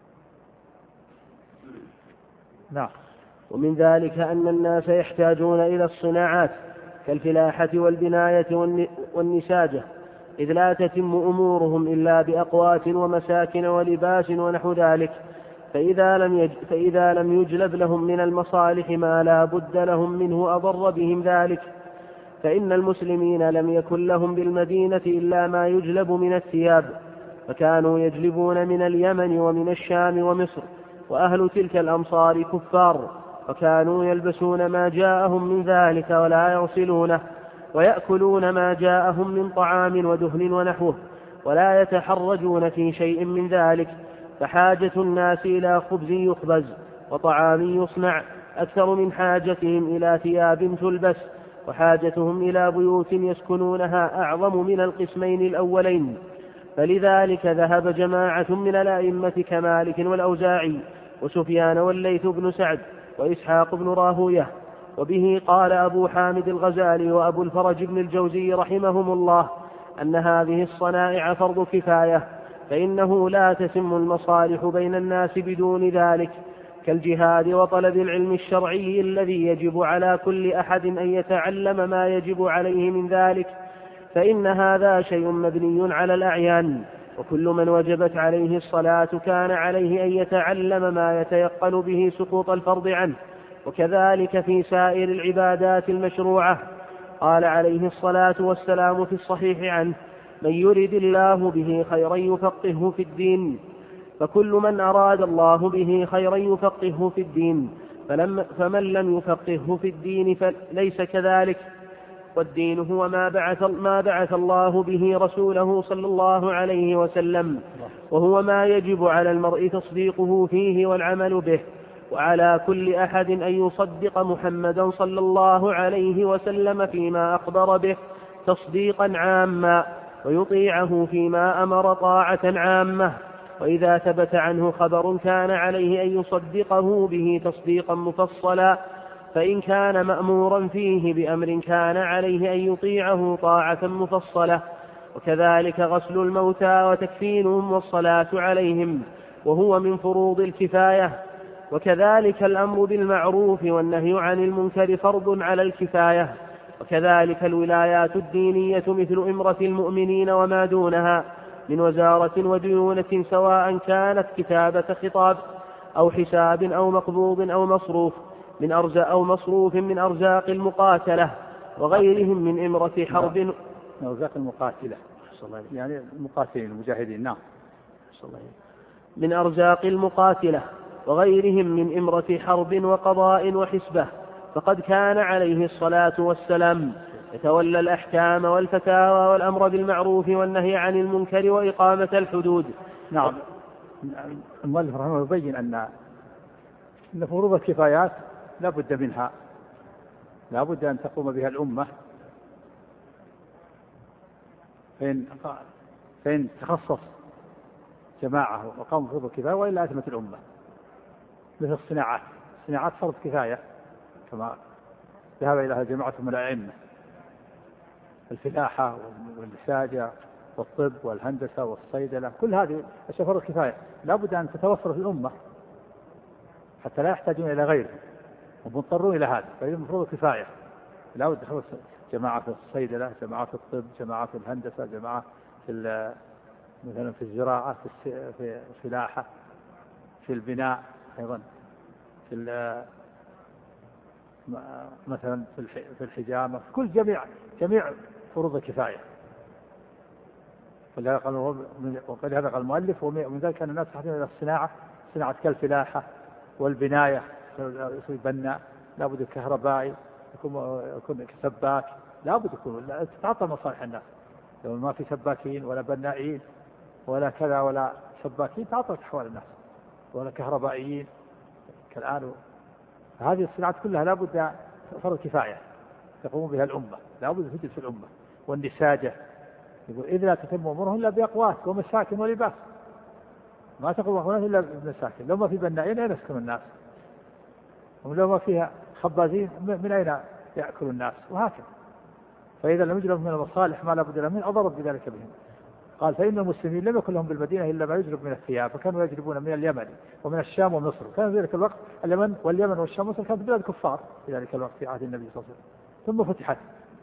نعم. ومن ذلك أن الناس يحتاجون إلى الصناعات كالفلاحة والبناية والنساجة، إذ لا تتم أمورهم إلا بأقوات ومساكن ولباس ونحو ذلك، فإذا لم, يج... فإذا لم يجلب لهم من المصالح ما لا بد لهم منه أضر بهم ذلك. فإن المسلمين لم يكن لهم بالمدينة إلا ما يجلب من الثياب، فكانوا يجلبون من اليمن ومن الشام ومصر، وأهل تلك الأمصار كفار، فكانوا يلبسون ما جاءهم من ذلك ولا يغسلونه، ويأكلون ما جاءهم من طعام ودهن ونحوه، ولا يتحرجون في شيء من ذلك. فحاجة الناس إلى خبز يخبز وطعام يصنع أكثر من حاجتهم إلى ثياب تلبس، وحاجتهم إلى بيوت يسكنونها أعظم من القسمين الأولين. فلذلك ذهب جماعة من الأئمة كمالك والأوزاعي وسفيان والليث بن سعد وإسحاق بن راهويه، وبه قال أبو حامد الغزالي وأبو الفرج بن الجوزي رحمهم الله، أن هذه الصنائع فرض كفاية، فإنه لا تتم المصالح بين الناس بدون ذلك، كالجهاد وطلب العلم الشرعي الذي يجب على كل أحد أن يتعلم ما يجب عليه من ذلك، فإن هذا شيء مبني على الأعيان، وكل من وجبت عليه الصلاة كان عليه أن يتعلم ما يتيقن به سقوط الفرض عنه، وكذلك في سائر العبادات المشروعة. قال عليه الصلاة والسلام في الصحيح عنه: من يرد الله به خيرا يفقهه في الدين. فكل من أراد الله به خيرا يفقهه في الدين، فلم فمن لم يفقهه في الدين فليس كذلك. والدين هو ما بعث, ما بعث الله به رسوله صلى الله عليه وسلم، وهو ما يجب على المرء تصديقه فيه والعمل به، وعلى كل أحد أن يصدق محمدا صلى الله عليه وسلم فيما أخبر به تصديقا عاما، ويطيعه فيما أمر طاعة عامة. وإذا ثبت عنه خبر كان عليه أن يصدقه به تصديقا مفصلا، فإن كان مأمورا فيه بأمر كان عليه أن يطيعه طاعة مفصلة. وكذلك غسل الموتى وتكفينهم والصلاة عليهم، وهو من فروض الكفاية. وكذلك الأمر بالمعروف والنهي عن المنكر فرض على الكفاية. وكذلك الولايات الدينية مثل إمرة المؤمنين وما دونها من وزارة وديونة، سواء كانت كتابة خطاب أو حساب أو مقبوض أو مصروف من أرزاق أو مصروف من أرزاق المقاتلة وغيرهم من إمرة حرب. من أرزاق المقاتلة يعني المقاتلين المجاهدين. نعم. من أرزاق المقاتلة وغيرهم من إمرة حرب وقضاء وحسبة، فقد كان عليه الصلاة والسلام يتولى الأحكام والفتاوى والأمر بالمعروف والنهي عن المنكر وإقامة الحدود. نعم. المؤلف رحمه الله يبين أن أن فروض الكفايات لا بد منها، لا بد أن تقوم بها الأمة، فإن فإن تخصص جماعة وقام بفروض الكفاية وإلا أتمت الأمة. مثل الصناعات، الصناعات فرض كفاية كما ذهب إليها جماعة من الأئمة، الفلاحة والنساجة والطب والهندسة والصيدلة، كل هذه أشياء فرض كفاية لا بد أن تتوفر في الأمة حتى لا يحتاجون إلى غيره ومضطرون إلى هذا، فهي مفروض كفاية. لا بد خلص جماعة في الصيدلة، جماعة في الطب، جماعة في الهندسة، جماعة في مثلا في الزراعة، في الفلاحة، في البناء أيضا، في مثلا في الحجامة، في كل جميع جميع فروض الكفاية. ولهذا قال المؤلف ومن ذلك أن الناس يحتاجون إلى الصناعة، صناعة كالفلاحة والبناية، يبنى لابد الكهربائي يكون يكون سباك، لابد يكون تتعطل مصالح الناس. لو ما في سباكين ولا بنائين ولا كذا ولا سباكين تعطلت أحوال الناس، ولا كهربائيين كالآن. هذه الصناعات كلها لابد فرض كفاية تقوم بها الأمة، لابد توجد في الأمة. والنساجة يقول إذ لا تتم أمورهم إلا بأقوات ومساكن ولباس، ما تقوم هناك إلا بمساكن. لو ما في بنائين أين يسكن الناس؟ ولو ما فيها خبازين من أين يأكل الناس؟ وهكذا. فإذا لم يجلب من المصالح ما لا بد له من أضرب بذلك بهم. قال فإن المسلمين لم يكن لهم بالمدينة إلا ما يجلب من الثياب، فكانوا يجلبون من اليمن ومن الشام ومصر. كان في ذلك الوقت اليمن واليمن والشام ومصر كانت بلاد كفار في ذلك الوقت في عهد النبي صلى الله عليه وسلم، ثم فتحت.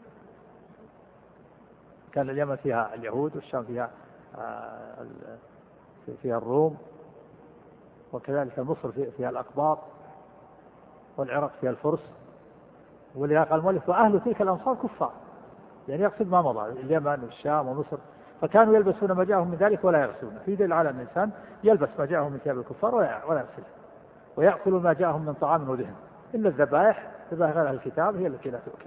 كان اليمن فيها اليهود والشام فيها فيها الروم، وكذلك مصر فيها الأقباط، والعراق فيها الفرس. ولهذا قال المؤلف وأهل تلك الأمصار كفار، يعني يقصد ما مضى اليمن والشام ومصر. فكانوا يلبسون ما جاءهم من ذلك ولا يغسلون. في دليل على أن الإنسان يلبس ما جاءهم من ثياب الكفار ولا يغسله، ويأكلون ما جاءهم من طعام ودهن، إلا الذبائح ذبائح غير الكتاب هي التي لا تؤكل،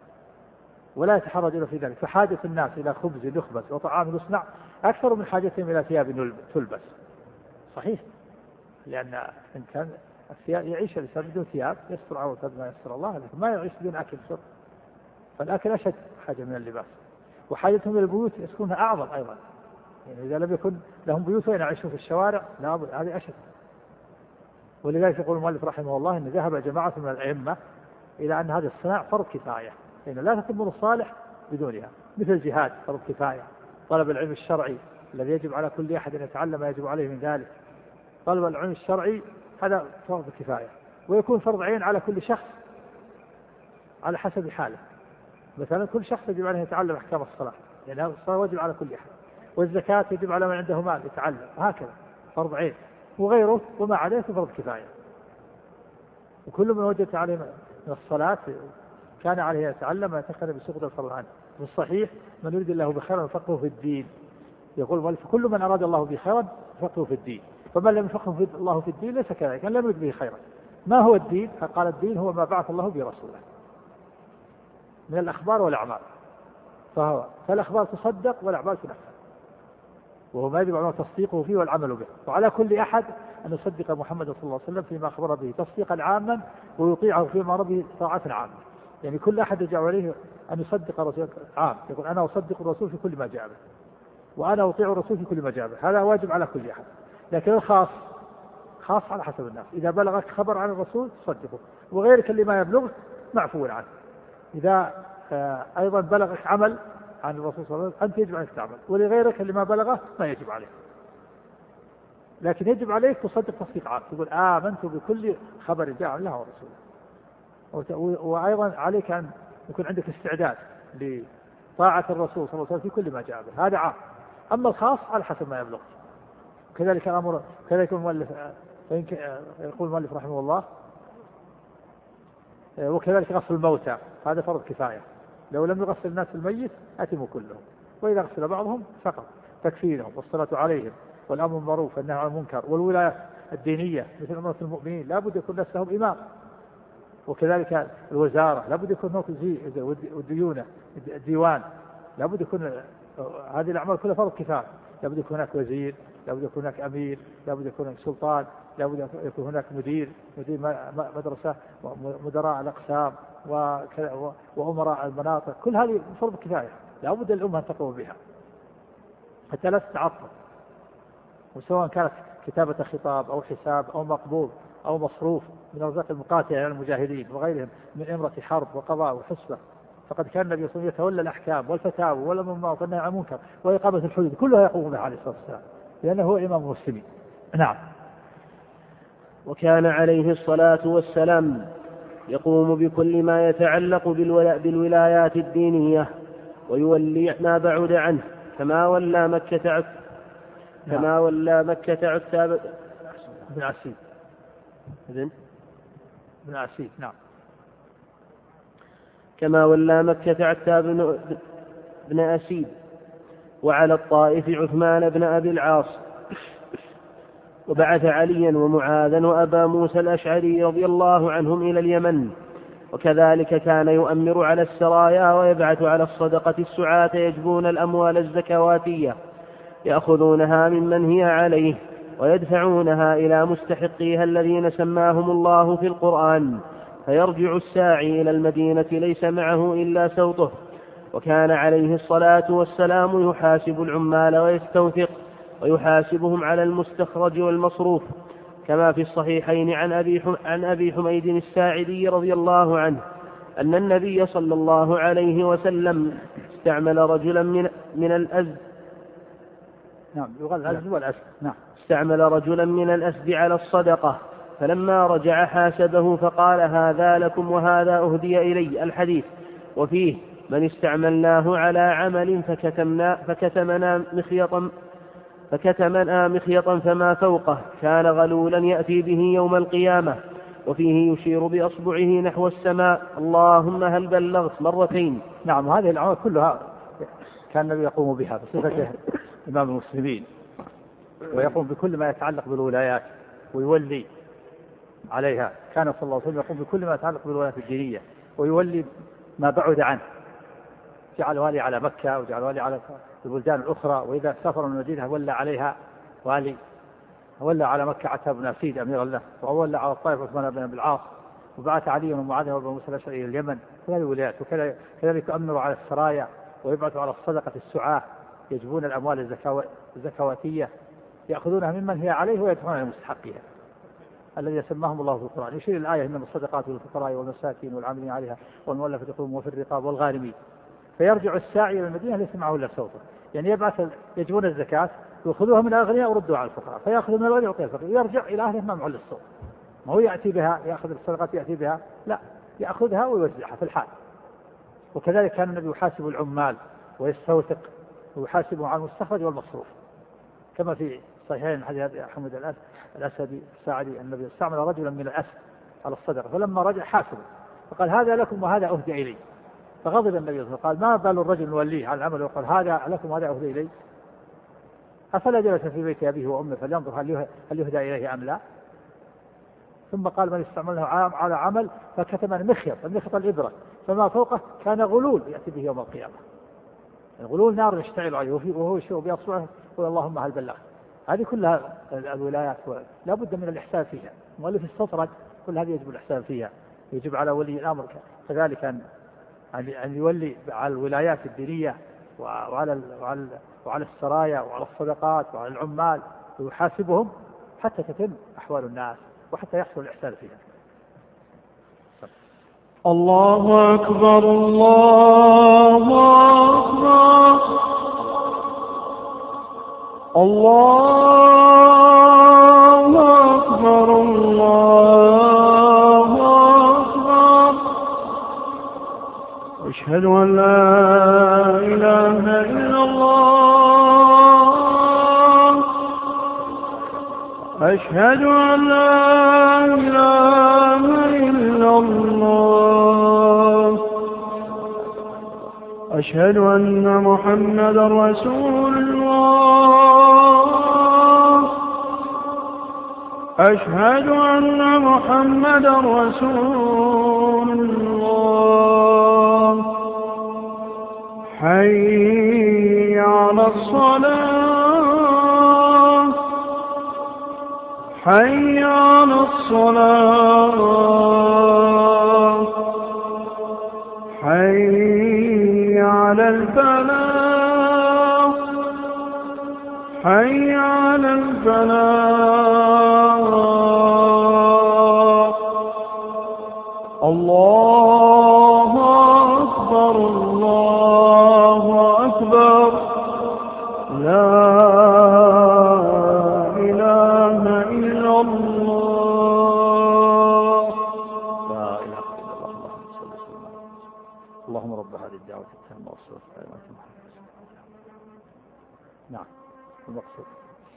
ولا يتحرجون في ذلك. فحاجة الناس إلى خبز يخبز وطعام يصنع أكثر من حاجتهم إلى ثياب تلبس. صحيح، لأن إن كان يعيش الإنسان بدون ثياب يستر عورته بما يستر الله، لكن ما يعيش بدون أكل شرب، فالأكل أشد حاجة من اللباس. وحاجتهم إلى البيوت يسكنها أعظم أيضا، يعني إذا لم يكن لهم بيوت وين يعيشون في الشوارع لابد هذه أشد. ولذلك يقول المؤلف رحمه الله أن ذهب جماعة من الأئمة إلى أن هذه الصناعة فرض كفاية، لأن لا تتم الصالح بدونها. مثل الجهاد فرض كفاية، طلب العلم الشرعي الذي يجب على كل أحد أن يتعلم ما يجب عليه من ذلك. طلب العلم الشرعي هذا فرض كفاية، ويكون فرض عين على كل شخص على حسب حاله. مثلا كل شخص يجب عليه يتعلم أحكام الصلاة، لأن يعني الصلاة واجب على كل أحد. والزكاة يجب على من عنده مال يتعلم، هكذا فرض عين. وغيره وما عليه فرض كفاية. وكل من وجدت عليه من الصلاة كان عليه يتعلم ما يتخذ بسقط الفرض عنه. في الصحيح من يريد الله بخيرا يفقهه في الدين. يقول كل من أراد الله به خيرا يفقهه في الدين، فمن لم يفقهه الله في الدين ليس كذلك، لم يرد به خيرا. ما هو الدين؟ قال الدين هو ما بعث الله به رسوله من الأخبار والأعمال. فهو فالأخبار تصدق والأعمال تنفذ، وهو ما يجب على تصديقه فيه والعمل به. وعلى كل أحد أن يصدق محمد صلى الله عليه وسلم فيما أخبر به تصديقا عاما، ويطيعه فيما أمر به طاعة عامة. يعني كل أحد يجب عليه أن يصدق الرسول عام، يقول أنا أصدق الرسول في كل ما جاء به، وأنا أطيع الرسول في كل ما جاء به. هذا واجب على كل أحد. لكن الخاص خاص على حسب الناس. إذا بلغك خبر عن الرسول تصدقه، وغيرك اللي ما يبلغ معفو عنه. إذا أيضا بلغك عمل عن الرسول صلى الله عليه وسلم أنت يجب عليك تعمل، ولغيرك اللي ما بلغه ما يجب عليه. لكن يجب عليك تصدق تصديق عام، تقول آمنت بكل خبر جاء عن الله ورسوله. وأيضا عليك أن يكون عندك استعداد لطاعة الرسول صلى الله عليه وسلم في كل ما جاء به، هذا عام. أما الخاص على حسب ما يبلغ. كذلك الأمر، كذلك المؤلف يقول المؤلف رحمه الله وكذلك غسل الموتى هذا فرض كفاية، لو لم يغسل الناس الميت أتموا كلهم، وإذا غسل بعضهم فقط تكفينهم، والصلاة عليهم والأمر بالمعروف والنهي عن المنكر والولاية الدينية مثل أمة المؤمنين لا بد يكون لهم إمام، وكذلك الوزارة لا بد يكون هناك زي والديونة الديوان لا بد يكون، هذه الأعمال كلها فرض كفاية، لا بد يكون هناك وزير، لا بد يكون هناك أمير، لا بد يكون هناك سلطان، لا بد يكون هناك مدير مدير مدرسة ومدراء الأقسام وأمراء المناطق، كل هذه فرض كفاية لا بد الأمة أن تقوم بها حتى لا تتعطل. وسواء كانت كتابة خطاب أو حساب أو مقبوض أو مصروف من أرزاق المقاتل على المجاهدين وغيرهم من إمرة حرب وقضاء وحسبة، فقد كان النبي صلى الله عليه وسلم يتولى الأحكام والفتاوى والأمر بالمعروف والنهي عن المنكر وإقامة الحدود كلها يقوم بها عليه الصلاة والسلام لأنه هو إمام المسلمين. نعم. وكان عليه الصلاة والسلام يقوم بكل ما يتعلق بالولايات الدينية ويولي ما بعد عنه، كما ولى مكة عت... نعم. كما ولى مكة عتاب بن عسيد إذن بن عسيد نعم كما ولى مكة عتاب بن أسيد، وعلى الطائف عثمان بن أبي العاص، وبعث عليا ومعاذا وأبا موسى الأشعري رضي الله عنهم إلى اليمن. وكذلك كان يؤمر على السرايا ويبعث على الصدقة السعاة يجبون الأموال الزكواتية يأخذونها ممن هي عليه ويدفعونها إلى مستحقيها الذين سماهم الله في القرآن، فيرجع الساعي إلى المدينة ليس معه إلا سوطه. وكان عليه الصلاة والسلام يحاسب العمال ويستوثق ويحاسبهم على المستخرج والمصروف، كما في الصحيحين عن أبي عن أبي حميد الساعدي رضي الله عنه أن النبي صلى الله عليه وسلم استعمل رجلا من من الأزد نعم يقال الأزد والأسد نعم استعمل رجلا من الأسد على الصدقة، فلما رجع حاسبه فقال هذا لكم وهذا أهدي إلي الحديث. وفيه من استعملناه على عمل فكتمنا فكتمنا مخيطا فكتمنا مخيطا فما فوقه كان غلولا يأتي به يوم القيامة. وفيه يشير بأصبعه نحو السماء اللهم هل بلغت مرتين. نعم هذه الأعمال كلها كان النبي يقوم بها بصفته إمام المسلمين، ويقوم بكل ما يتعلق بالولايات ويولي عليها. كان صلى الله عليه وسلم يقوم بكل ما يتعلق بالولايات الدينية ويولي ما بعد عنه، جعل والي على مكة وجعل والي على البلدان الأخرى، وإذا سافر من المدينة ولى عليها والي، ولى على مكة عتاب بن أسيد أميرا له، وولى على الطائف عثمان بن أبي العاص، وبعث علي ومعاذ وأبا موسى الأشعري إلى اليمن. هذه الولايات. وكذلك يؤمر على السرايا ويبعث على الصدقة السعاة يجبون الأموال الزكواتية يأخذونها ممن هي عليه ويدفعونها لمستحقها الذي سماهم الله في القرآن. يشير الآية إنما الصدقات للفقراء والمساكين والعاملين عليها والمؤلفة قلوبهم وفي الرقاب والغارمين. فيرجع الساعي إلى المدينة ليس معه إلا سوطه، يعني يبعث يجبون الزكاة يأخذوها من الأغنياء وردوا على الفقراء، فيأخذ من الغني ويعطيها الفقير، يرجع إلى أهله ما معه إلا السوط. ما هو يأتي بها يأخذ الصدقات يأتي بها، لا يأخذها ويوزعها في الحال. وكذلك كان النبي يحاسب العمال ويستوثق ويحاسبهم على المستخرج والمصروف، كما في صحيحين حديث حمد الأسدي الساعدي النبي استعمل رجلا من الأسد على الصدقة، فلما رجع حاسبه فقال هذا لكم وهذا أهدي إلي، فغضب النبي قال ما بال الرجل نوليه على العمل وقال هذا لكم وهذا أهدي إلي، أفلا جلس في بيت أبيه وأمه فلينظر هل يهدى إليه أم لا. ثم قال من استعمله على عمل فكتم المخيط المخيط الإبرة فما فوقه كان غلول يأتي به يوم القيامة. الغلول نار يشتعل عليه وهو يشير بأصبعه يقول اللهم هل بلغت. هذه كلها الولايات لا بد من الإحسان فيها. مؤلف السطرة كل هذه يجب الإحسان فيها. يجب على ولي الأمر كذلك أن أن يولي على الولايات الدينية وعلى وعلى وعلى السرايا وعلى الصدقات وعلى العمال ويحاسبهم حتى تتم أحوال الناس وحتى يحصل الإحسان فيها. الله أكبر الله أكبر الله أشهد أن لا إله إلا الله أشهد أن لا إله إلا الله أشهد أن محمدا رسول الله أشهد أن محمدا رسول الله حي على الصلاة حي على الصلاة حي على الفلاح حي على الفلاح الله أكبر الله أكبر لا إله إلا الله لا إله إلا الله اللهم رب هذه الدعوة التامة والصلاة والسلام على محمد. نعم المقصود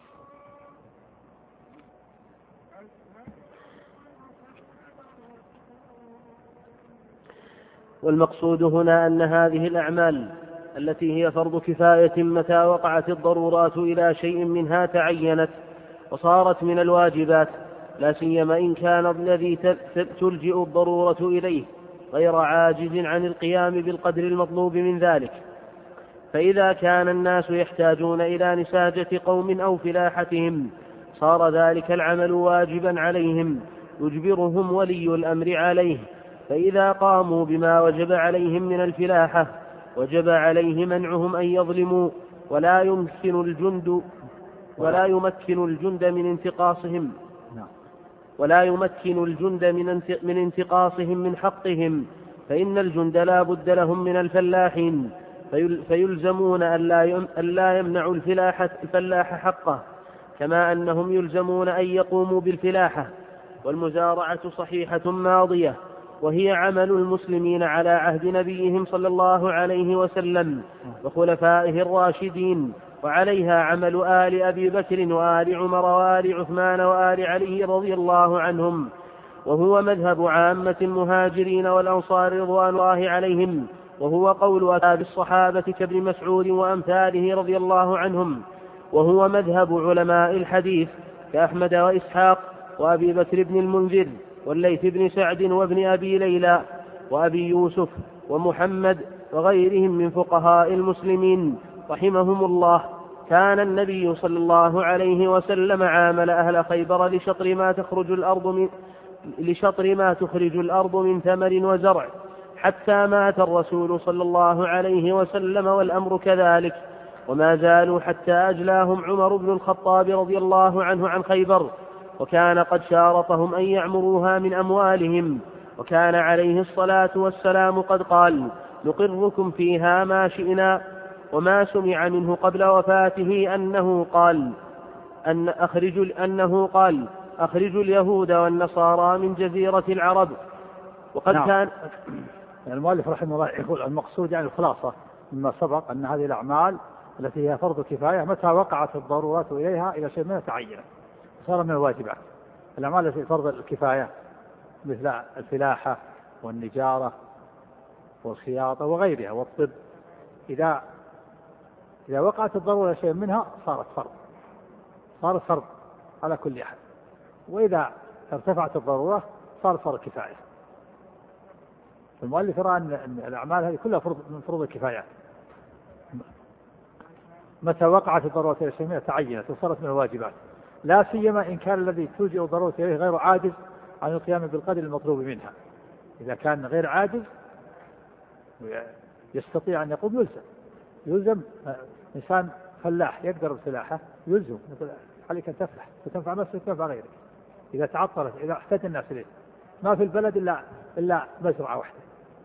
والمقصود هنا أن هذه الأعمال التي هي فرض كفاية متى وقعت الضرورات إلى شيء منها تعينت وصارت من الواجبات، لا سيما إن كان الذي تلجئ الضرورة إليه غير عاجز عن القيام بالقدر المطلوب من ذلك. فإذا كان الناس يحتاجون إلى نساجة قوم أو فلاحتهم صار ذلك العمل واجبا عليهم يجبرهم ولي الأمر عليه، فإذا قاموا بما وجب عليهم من الفلاحة وجب عليه منعهم أن يظلموا ولا يمكن الجند ولا يمكن الجند من انتقاصهم ولا يمكن الجند من انتقاصهم من حقهم، فإن الجند لا بد لهم من الفلاحين فيلزمون ألا يمنعوا الفلاح حقه، كما أنهم يلزمون أن يقوموا بالفلاحة. والمزارعة صحيحة ماضية وهي عمل المسلمين على عهد نبيهم صلى الله عليه وسلم وخلفائه الراشدين، وعليها عمل آل أبي بكر وآل عمر وآل عثمان وآل علي رضي الله عنهم، وهو مذهب عامة المهاجرين والأنصار رضوان الله عليهم، وهو قول أصحاب الصحابة كابن مسعود وأمثاله رضي الله عنهم، وهو مذهب علماء الحديث كأحمد وإسحاق وأبي بكر بن المنذر والليث بن سعد وابن أبي ليلى وأبي يوسف ومحمد وغيرهم من فقهاء المسلمين رحمهم الله. كان النبي صلى الله عليه وسلم عامل أهل خيبر لشطر ما تخرج الأرض من لشطر ما تخرج الأرض من ثمر وزرع حتى مات الرسول صلى الله عليه وسلم والأمر كذلك، وما زالوا حتى أجلاهم عمر بن الخطاب رضي الله عنه عن خيبر، وكان قد شارطهم أن يعمروها من أموالهم، وكان عليه الصلاة والسلام قد قال: نقركم فيها ما شئنا. وما سمع منه قبل وفاته أنه قال أن أخرج أنه قال أخرجوا اليهود والنصارى من جزيرة العرب. وقد نعم. كان المؤلف رحمه الله يقول المقصود يعني الخلاصة مما سبق أن هذه الأعمال التي هي فرض كفاية متى وقعت الضرورات إليها إلى شيء منها تعينت صار من الواجبات. الأعمال التي فرض الكفاية مثل الفلاحة والنجارة والخياطة وغيرها والطب، إذا إذا وقعت الضرورة شيء منها صارت فرض صارت فرض على كل أحد، وإذا ارتفعت الضرورة صارت فرض كفاية. المؤلف يرى أن الأعمال هذه كلها فرض من فروض الكفايات متى وقعت الضرورة إلى شيء منها تعينت وصارت من الواجبات، لا سيما إن كان الذي توجئ الضرورة إليه غير عاجز عن القيام بالقدر المطلوب منها. إذا كان غير عاجز يستطيع أن يقوم يلزم يلزم إنسان فلاح يقدر الفلاحة يلزم عليك أن تفلح فتنفع نفسك وتنفع غيرك. إذا تعطلت إذا احتاج الناس إليه ما في البلد إلا إلا مزرعة واحدة،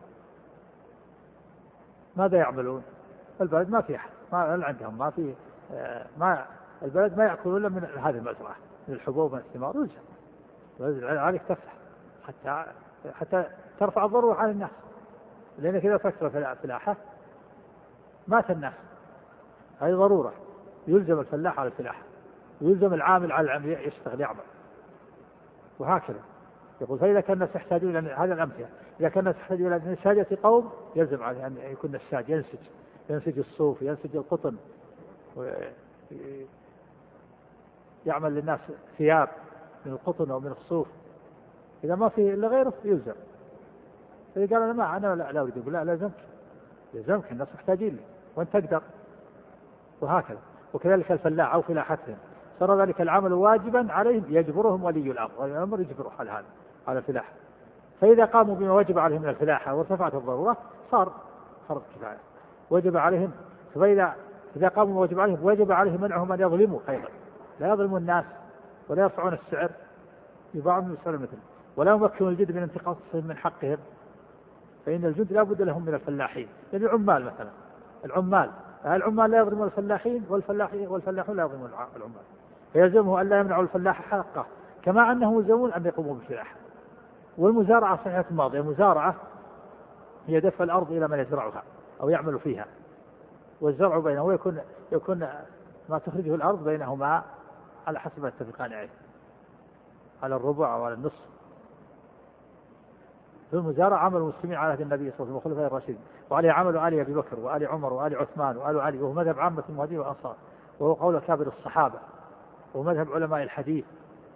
ماذا يعملون؟ البلد ما في أحد، ما عندهم ما في ما البلد ما يأكلون إلا من هذه المزرعة من الحبوب من الثمار. يلزم عليك تفلح حتى حتى ترفع الضرورة عن الناس. لأنك إذا تركت الفلاحة مات الناس، هذه ضرورة، يلزم الفلاح على الفلاحة، ويلزم العامل على العمل يشتغل يعمل، وهكذا. يقول فإذا كان الناس يحتاجون إلى هذا الأمثلة، إذا كان الناس يحتاجون إلى نساجة قوم يلزم عليه أن يكون نساج ينسج، ينسج الصوف، ينسج القطن، يعمل للناس ثياب من القطن أو من الصوف. إذا ما فيه إلا غيره يلزم. فإذا قال أنا ما أنا لا لا أريد، لا لازمك، لازمك، الناس محتاجين لي وأنت تقدر، وهكذا. وكذلك الفلاح أو فلاحتهم صار ذلك العمل واجبا عليهم يجبرهم ولي الأمر، ولي الأمر يجبره على هذا، على الفلاحة. فإذا قاموا بما وجب عليهم من الفلاحة وارتفعت الضرورة صار فرض كفاية، وجب عليهم. فإذا إذا قاموا بما وجب عليهم وجب عليهم منعهم أن يظلموا أيضا، لا يظلموا الناس ولا يرفعون السعر، يباعون بسعر مثل، ولا يمكنون الجد من انتقاصهم من حقهم، فإن الجند لا بد لهم من الفلاحين. يعني العمال مثلا، العمال العمال لا يظلمون الفلاحين، والفلاحين والفلاحون لا يظلمون العمال، فيلزمه أن لا يمنعوا الفلاح حقه، كما أنهم يلزمون أن يقوموا بالفلاحة. والمزارعة صحيحة الماضية، المزارعة هي دفع الأرض إلى من يزرعها أو يعمل فيها، والزرع بينه ويكون يكون ما تخرجه الأرض بينهما على حسب ما يتفقان عليه، على الربع أو على النصف. في المزارعة عمل المسلمين على عهد النبي صلى الله عليه وسلم وخلفائه الراشدين، وعليه عمل آل أبي بكر وآل عمر وآل عثمان وآل علي، وهو مذهب عامة المهاجرين والأنصار، وهو قول كابر الصحابة، وهو مذهب علماء الحديث.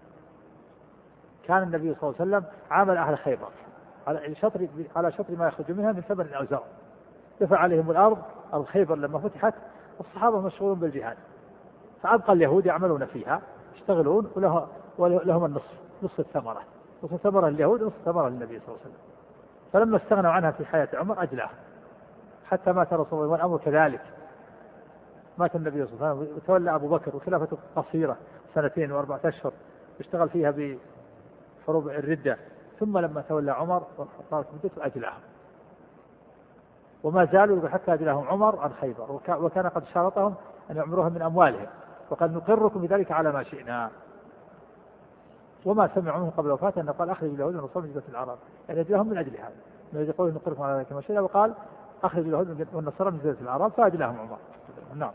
كان النبي صلى الله عليه وسلم عامل أهل خيبر على شطر على شطر ما يخرج منها من ثمن أو زرع، دفع عليهم الأرض، أرض خيبر لما فتحت، والصحابة مشغولون بالجهاد، فأبقى اليهود يعملون فيها يشتغلون، وله ولهم النصف، نصف الثمرة، نصف الثمرة لليهود ونصف الثمرة للنبي صلى الله عليه وسلم. فلما استغنوا عنها في حياة عمر أجلاه حتى مات رسول الله، والأمر كذلك. مات النبي صلى الله عليه وسلم وتولى أبو بكر، وخلافته قصيرة سنتين وأربعة أشهر اشتغل فيها بحروب الردة، ثم لما تولى عمر وصارت مدته أجلاه، وما زالوا حتى أجلاهم عمر عن خيبر، وكان قد شرطهم أن يعمروها من أموالهم، وقد نقركم بذلك على ما شئنا. وما سمعوا منه قبل وفاته أنه قال أخرج اليهود من رسول جزيرة العرب، يعني أجلهم من أجل هذا، من أجل قوله نقركم على ذلك ما شئنا، وقال أخرج اليهود والنصارى من جزيرة العرب، فأجلهم عمر. نعم.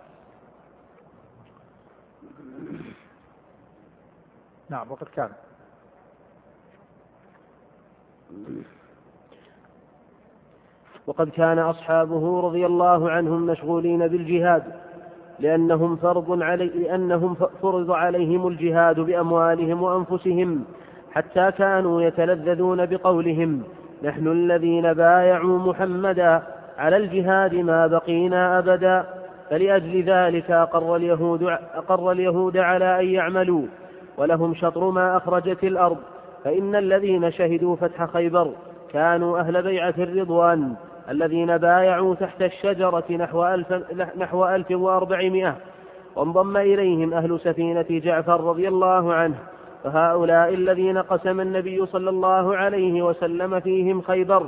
نعم. وقد كان وقد كان أصحابه رضي الله عنهم مشغولين بالجهاد، لأنهم فرض علي لأنهم فرض عليهم الجهاد بأموالهم وأنفسهم، حتى كانوا يتلذذون بقولهم نحن الذين بايعوا محمدا على الجهاد ما بقينا أبدا. فلأجل ذلك أقر اليهود, أقر اليهود على أن يعملوا ولهم شطر ما أخرجت الأرض. فإن الذين شهدوا فتح خيبر كانوا أهل بيعة الرضوان الذين بايعوا تحت الشجرة نحو ألف, نحو ألف وأربعمائة، وانضم إليهم أهل سفينة جعفر رضي الله عنه. فهؤلاء الذين قسم النبي صلى الله عليه وسلم فيهم خيبر.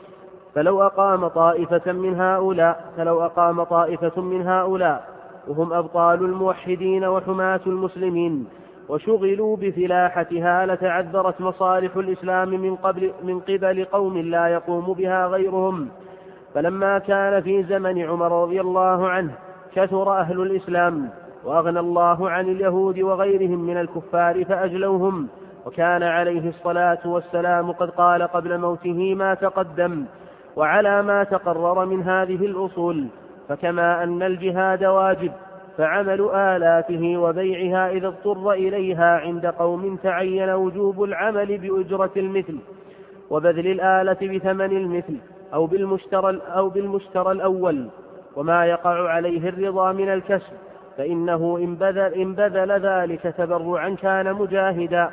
فلو أقام طائفة من هؤلاء فلو أقام طائفة من هؤلاء وهم أبطال الموحدين وحماة المسلمين وشغلوا بفلاحتها لتعذرت مصالح الإسلام من قبل من قبل قوم لا يقوم بها غيرهم. فلما كان في زمن عمر رضي الله عنه كثر أهل الإسلام، وأغنى الله عن اليهود وغيرهم من الكفار فأجلوهم، وكان عليه الصلاة والسلام قد قال قبل موته ما تقدم. وعلى ما تقرر من هذه الأصول، فكما أن الجهاد واجب فعمل آلاته وبيعها إذا اضطر إليها عند قوم تعين وجوب العمل بأجرة المثل وبذل الآلة بثمن المثل أو بالمشترى, أو بالمشترى الأول، وما يقع عليه الرضا من الكسب، فإنه إن بذل, إن بذل ذلك تبرعا كان مجاهدا.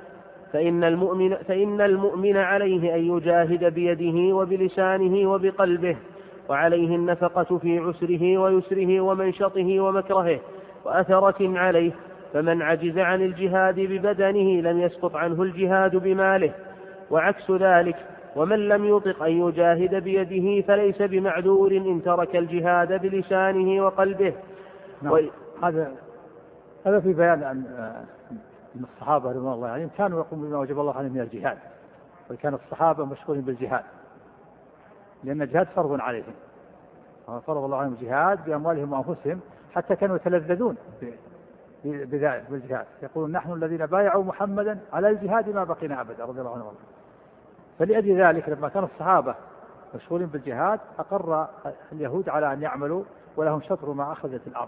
فإن المؤمن, فإن المؤمن عليه أن يجاهد بيده وبلسانه وبقلبه، وعليه النفقة في عسره ويسره ومنشطه ومكرهه وأثرة عليه. فمن عجز عن الجهاد ببدنه لم يسقط عنه الجهاد بماله، وعكس ذلك ومن لم يطق أن يجاهد بيده فليس بمعذور إن ترك الجهاد بلسانه وقلبه. نعم. و... هذا هذا في بيان أن الصحابة رضوان الله عليهم كانوا يقومون بما وجب الله عليهم من الجهاد، وكان الصحابة مشغولين بالجهاد، لأن الجهاد فرض عليهم، فرض الله عليهم الجهاد بأموالهم وأنفسهم، حتى كانوا يتلذذون بذلك بالجهاد، يقولون نحن الذين بايعوا محمدا على الجهاد ما بقينا أبدا رضي الله عنهم. فلأجل ذلك لما كان الصحابة مشغولين بالجهاد أقر اليهود على أن يعملوا ولهم شطر ما أخذت الأرض.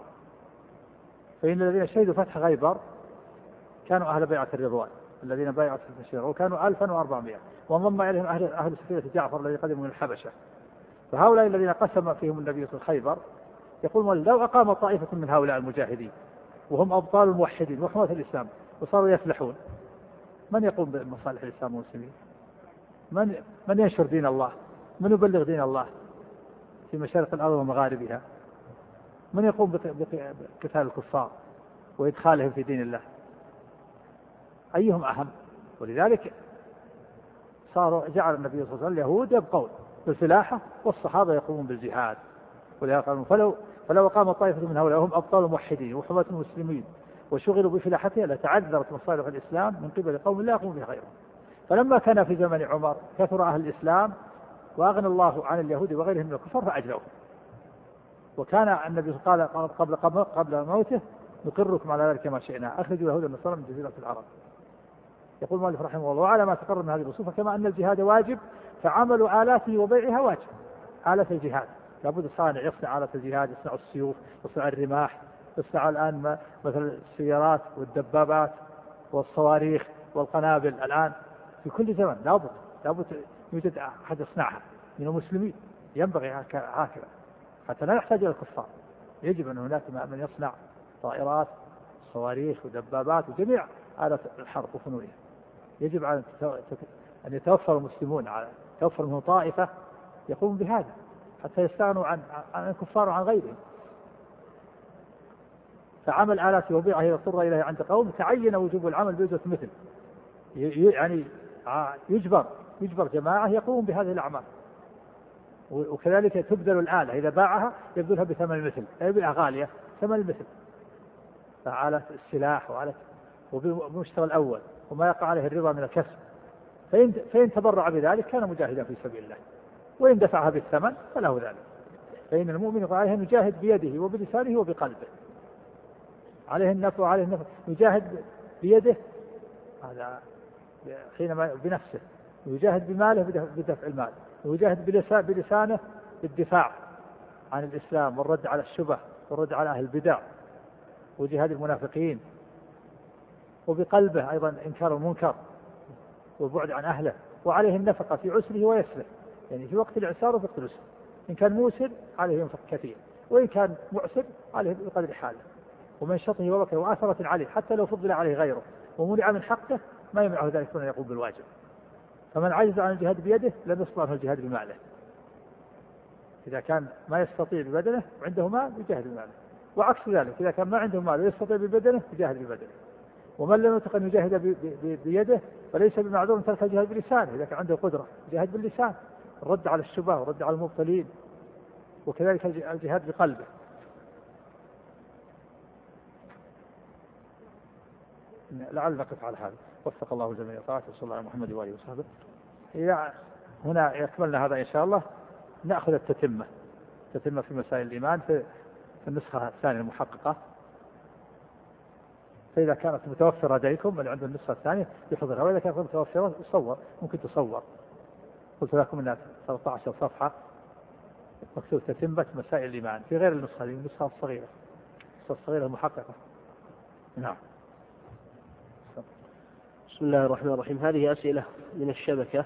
فإن الذين شهدوا فتح خيبر كانوا أهل بيعة الرضوان الذين بايعوا في الشهر، وكانوا ألفا وأربعمائة، وانضم إليهم أهل, أهل سفينة جعفر الذي قدموا من الحبشة. فهؤلاء الذين قسم فيهم النبي في خيبر يقولون لو أقام طائفة من هؤلاء المجاهدين وهم أبطال الموحدين وحماة الإسلام وصاروا يفلحون، من يقوم بمصالح الإسلام والمسلمين؟ من من ينشر دين الله؟ من يبلغ دين الله في مشارق الأرض ومغاربها؟ من يقوم بقتال الكفار وإدخالهم في دين الله؟ أيهم أهم؟ ولذلك صاروا جعل النبي صلى الله عليه وسلم اليهود يبقون بالفلاحة والصحابة يقومون بالجهاد. فلو فلو قام طائفة من هؤلاء هم أبطال الموحدين وحماة المسلمين وشغلوا بفلاحتها لتعذرت مصالح الإسلام من قبل قوم لا يقوم بها غيرهم. فلما كان في زمن عمر كثر أهل الإسلام وأغنى الله عن اليهود وغيرهم من الكفار فأجلوهم. وكان النبي قال قبل قبل موته نقركم على ذلك ما شئنا، أخرجوا اليهود والنصارى من جزيرة العرب. يقول مالك رحمه الله وعلى ما تقرر من هذه الرسوم كما أن الجهاد واجب فعمل آلاته وبيعها واجب. آلة الجهاد لابد صانع يصنع آلة الجهاد، يصنع السيوف، يصنع الرماح، يصنع الآن مثل السيارات والدبابات والصواريخ والقنابل. الآن في كل زمن لابد لابد يوجد أحد يصنعها من المسلمين، ينبغي هكذا حتى لا نحتاج إلى الكفار. يجب أن هناك من يصنع طائرات صواريخ ودبابات وجميع آلة الحرب وفنونها. يجب أن يتوفر المسلمون، على توفر منه طائفة يقوم بهذا حتى يستغنوا عن عن الكفار وعن غيرهم. فعمل آلات وبيعها إذا اضطر إليه عند قوم تعين وجوب العمل بأجرة مثل، يعني يجبر يجبر جماعة يقوم بهذه الأعمال. وكذلك تبذل الآلة إذا باعها يبذلها بثمن المثل، لا يبيعها غالية ثمن المثل. فعلى السلاح وعلى وبالمشترى الأول وما يقع عليه الرضا من الكسب، فإن, فإن تبرع بذلك كان مجاهدا في سبيل الله، وإن دفعها بالثمن فله ذلك. فإن المؤمن عليه أن يجاهد بيده وبلسانه وبقلبه، عليه النفع وعليه النفع، يجاهد بيده هذا حينما بنفسه، ويجاهد بماله بدفع المال، ويجاهد بلسانه بالدفاع عن الإسلام والرد على الشبه والرد على أهل البدع وجهاد المنافقين، وبقلبه أيضا إنكار المنكر والبعد عن أهله، وعليه النفقة في عسره ويسره، يعني في وقت الإعسار وفي وقت اليسر. إن كان موسر عليه ينفق كثير، وإن كان معسر عليه بقدر حاله، ومن شطه وبكره وآثرة عليه حتى لو فضل عليه غيره ومنع من حقه ما يمنعه ذلك أن يقوم بالواجب. فمن عجز عن الجهاد بيده لم يستطع عنه الجهاد بماله. إذا كان ما يستطيع ببدنه وعنده مال يجاهد بماله، وعكس ذلك إذا كان ما عنده مال ويستطيع ببدنه يجاهد ببدنه. ومن لم يطق أن يجاهد بيده فليس بمعذور ترك الجهاد بلسانه، إذا كان عنده قدرة يجاهد باللسان، الرد على الشبهة والرد على المبطلين، وكذلك الجهاد بقلبه. لعل نقف على هذا. وفق الله الجميع طاعته صلى الله على محمد وآله وصحبه. إذا هنا يكملنا هذا إن شاء الله نأخذ التتمة تتمة في مسائل الإيمان في النسخة الثانية المحققة. فإذا كانت متوفرة لديكم اللي عنده النسخة الثانية يحضرها، وإذا كانت متوفرة يصور، ممكن تصور. قلت لكم أنها ثلاثة عشر صفحة مكتوب تتمة مسائل الإيمان في غير النسخة، النسخة الصغيرة النسخة الصغيرة المحققة. نعم. بسم الله الرحمن الرحيم. هذه أسئلة من الشبكة.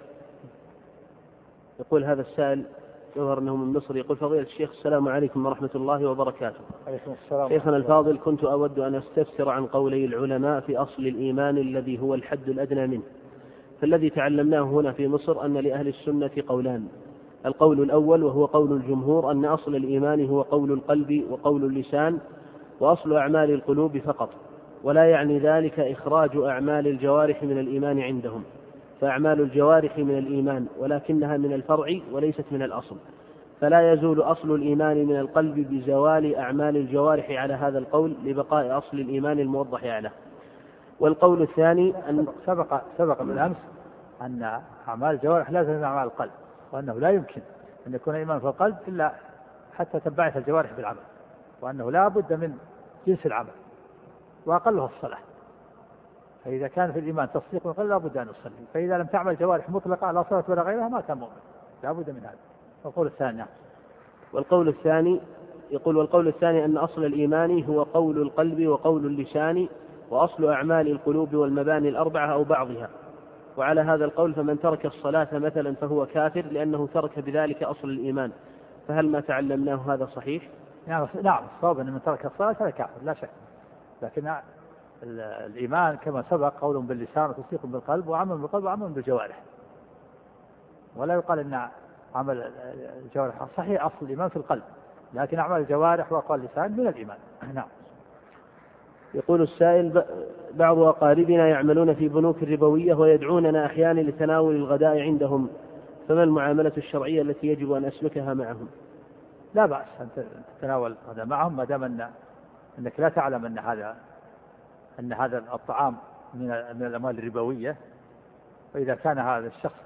يقول هذا السائل يظهر أنه من مصر، يقول فضيلة الشيخ السلام عليكم ورحمة الله وبركاته. عليكم السلام. شيخنا الفاضل، كنت أود أن أستفسر عن قولي العلماء في أصل الإيمان الذي هو الحد الأدنى منه. فالذي تعلمناه هنا في مصر أن لأهل السنة قولان: القول الأول وهو قول الجمهور أن أصل الإيمان هو قول القلب وقول اللسان وأصل أعمال القلوب فقط، ولا يعني ذلك إخراج أعمال الجوارح من الإيمان عندهم، فأعمال الجوارح من الإيمان ولكنها من الفرع وليست من الأصل، فلا يزول أصل الإيمان من القلب بزوال أعمال الجوارح على هذا القول لبقاء أصل الإيمان الموضح له. والقول الثاني أن سبق سبق بالأمس أن أعمال الجوارح لازم من أعمال القلب، وأنه لا يمكن أن يكون إيمان في القلب إلا حتى تنبعث الجوارح بالعمل، وأنه لا بد من جنس العمل وأقله الصلاة. فإذا كان في الإيمان تصديق وقال لا بد أن يصلي، فإذا لم تعمل جوارح مطلقة لا صلاة ولا غيرها ما كان مؤمن، لا بد من هذا. القول الثاني. والقول الثاني يقول والقول الثاني أن أصل الإيمان هو قول القلب وقول اللسان وأصل أعمال القلوب والمباني الأربعة أو بعضها. وعلى هذا القول فمن ترك الصلاة مثلا فهو كافر لأنه ترك بذلك أصل الإيمان، فهل ما تعلمناه هذا صحيح؟ نعم نعم الصواب أن من ترك الصلاة فهو كافر لا شك، لكن الإيمان كما سبق قول باللسان وتصديق بالقلب وعمل بالقلب وعمل بالجوارح، ولا يقال أن عمل الجوارح صحيح، أصل الإيمان في القلب، لكن أعمال الجوارح وأقوال اللسان من الإيمان. نعم. يقول السائل بعض أقاربنا يعملون في بنوك الربوية ويدعوننا أحيانا لتناول الغداء عندهم، فما المعاملة الشرعية التي يجب أن أسلكها معهم؟ لا بأس أن تتناول هذا معهم ما دام أن أنك لا تعلم أن هذا أن هذا الطعام من من الأموال الربوية. وإذا كان هذا الشخص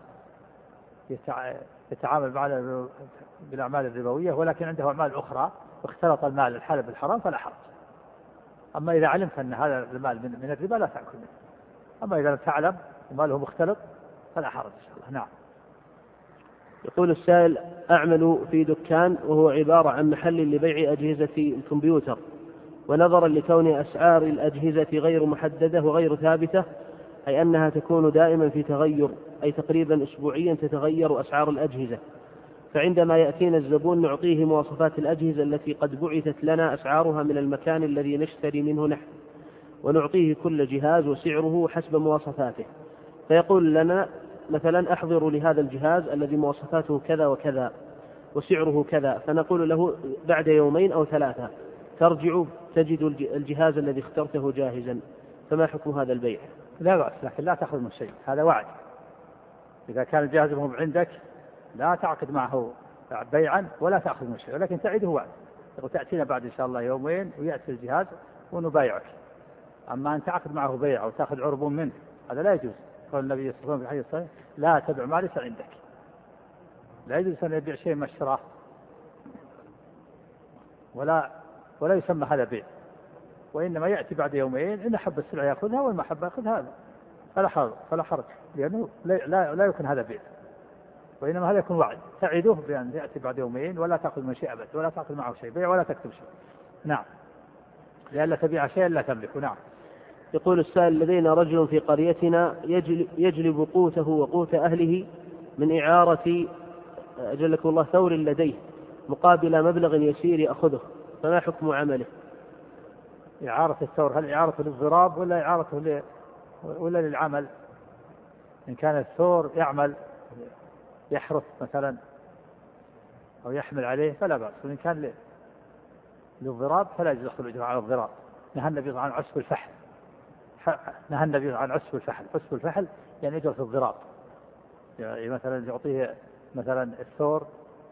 يتعامل بالأعمال الربوية ولكن عنده أعمال أخرى واختلط المال الحلال بالحرام فلا حرج. أما إذا علمت أن هذا المال من الربا لا تأكل منه، أما إذا لم تعلم وماله مختلط فلا حرج إن شاء الله. نعم. يقول السائل أعمل في دكان وهو عبارة عن محل لبيع أجهزة الكمبيوتر، ونظرا لكون أسعار الأجهزة غير محددة وغير ثابتة، أي أنها تكون دائما في تغير، أي تقريبا أسبوعيا تتغير أسعار الأجهزة، فعندما يأتينا الزبون نعطيه مواصفات الأجهزة التي قد بعثت لنا أسعارها من المكان الذي نشتري منه نحن، ونعطيه كل جهاز وسعره حسب مواصفاته، فيقول لنا مثلا أحضروا لهذا الجهاز الذي مواصفاته كذا وكذا وسعره كذا، فنقول له بعد يومين أو ثلاثة ترجع تجد الجهاز الذي اخترته جاهزا، فما حكم هذا البيع؟ لا بأس، لكن لا تأخذ من شيء، هذا وعد. إذا كان الجهاز مهم عندك لا تعقد معه بيعا ولا تأخذ من شيء، ولكن تعده وعد، وتأتينا بعد إن شاء الله يومين ويأتي الجهاز ونبايعك. أما أن تعقد معه بيع أو تأخذ عرب منه هذا لا يجوز. قال النبي صلى الله عليه وسلم في الحديث الصحيح لا تبع ما ليس عندك، لا يجوز أن يبيع شيء ما اشتراه، ولا ولا يسمى هذا بيع، وإنما يأتي بعد يومين إن حب السلعة يأخذها وإن ما حب يأخذ هذا فلا حرج فلا حرج لأنه لا, لا, لا يكون هذا بيع، وإنما هذا يكون وعد تعده بأن يأتي بعد يومين ولا تأخذ من شيء أبد ولا تأخذ معه شيء بيع ولا تكتب شيء. نعم، لألا تبيع شيئا لا تملكه. نعم. يقول السائل لدينا رجل في قريتنا يجلب قوته وقوت أهله من إعارة أجلكم الله ثور لديه مقابل مبلغ يسير يأخذه، فما حكم عمله؟ إعارة الثور هل إعارة للضراب ولا إعارته ل... ولا للعمل؟ إن كان الثور يعمل يحرث مثلا أو يحمل عليه فلا بأس، وإن كان للضراب فلا يجوز أخذ الأجر على الضراب. نهى النبي عن عسف الفحل، نهى النبي عن عسف الفحل، عسف الفحل يعني يجر في الضراب، يعني مثلا يعطيه مثلا الثور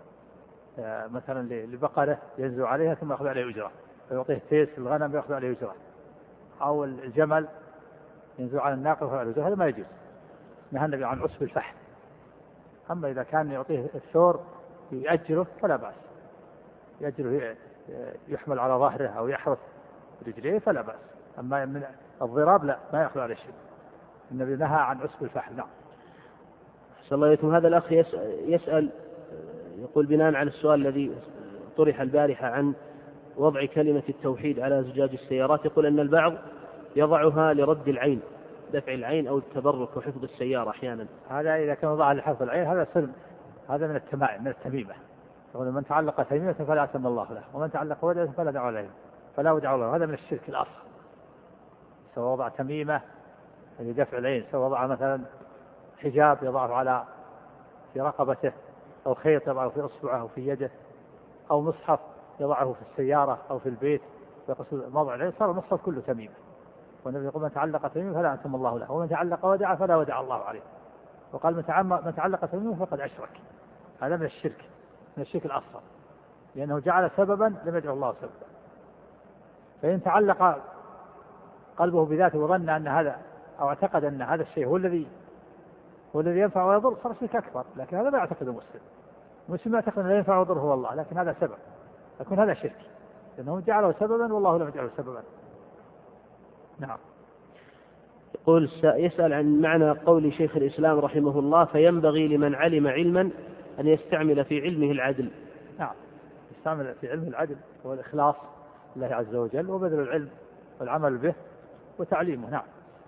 مثلا لبقرة ينزو عليها ثم يأخذ عليه أجرة، فيعطيه تيس الغنم يأخذ عليه أجرة، أو الجمل ينزو على الناقة ويأخذ عليه أجرة، هذا ما يجوز. نهى النبي عن عسف الفحل. أما إذا كان يعطيه الثور يأجره فلا بأس، يأجره يحمل على ظهره أو يحرث رجليه فلا بأس. أما من الضراب لا، ما يأخذ عليه شيء. النبي نهى عن عسف الفحل. نعم. صلى الله عليه وسلم. هذا الأخ يسأل يقول بناء على السؤال الذي طرح البارحة عن وضع كلمة التوحيد على زجاج السيارات، يقول أن البعض يضعها لرد العين، دفع العين أو التبرك وحفظ السيارة أحيانا. هذا إذا كان وضعها لحفظ العين هذا سلم، هذا من التمائم من التميمة. يقول من تعلق تميمة فلا أتم الله له، ومن تعلق ودعة فلا دعوة له فلا ودعوة له، هذا من الشرك الأصغر. سواء وضع تميمة لدفع العين، سواء وضع مثلا حجاب يضعه على في رقبته، أو خيط يضعه في إصبعه أو في يده، أو مصحف يضعه في السيارة أو في البيت ويقصد موضع العين، صار المصحف كله تميمة. والنبي يقول من تعلق تميمة فلا أتم الله له، ومن تعلق ودعة فلا ودع الله عليه. وقال من تعلق تميمة فقد أشرك. هذا من الشرك، من الشرك الأصغر، لأنه جعل سببا لم يدعو الله سببا. فإن تعلق قلبه بذاته وظن أن هذا أو اعتقد أن هذا الشيء هو الذي هو الذي ينفع ويضر صار شرك أكبر، لكن هذا ما يعتقد المسلم. المسلم يعتقد أن لا ينفع وضره هو الله، لكن هذا سبب، يكون هذا شرك، لأنه جعله سببا والله لم يجعله سببا. نعم. يقول يسأل عن معنى قول شيخ الإسلام رحمه الله: فينبغي لمن علم علما أن يستعمل في علمه العدل. نعم، يستعمل في علم العدل والإخلاص لله عز وجل، وبذل العلم والعمل به وتعليمه. نعم.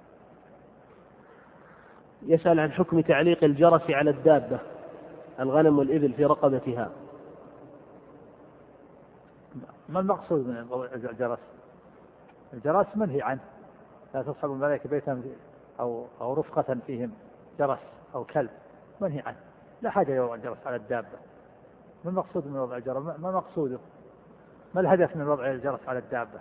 يسأل عن حكم تعليق الجرس على الدابة الغنم والإبل في رقبتها. ما المقصود من الجرس؟ الجرس منهي عنه، لا تصحب الملائكة بيتا أو أو رفقة فيهم جرس أو كلب، منهي عنه، لا حاجة يوضع الجرس على الدابة. ما المقصود من وضع الجرس؟ ما مقصوده؟ ما الهدف من وضع الجرس على الدابة؟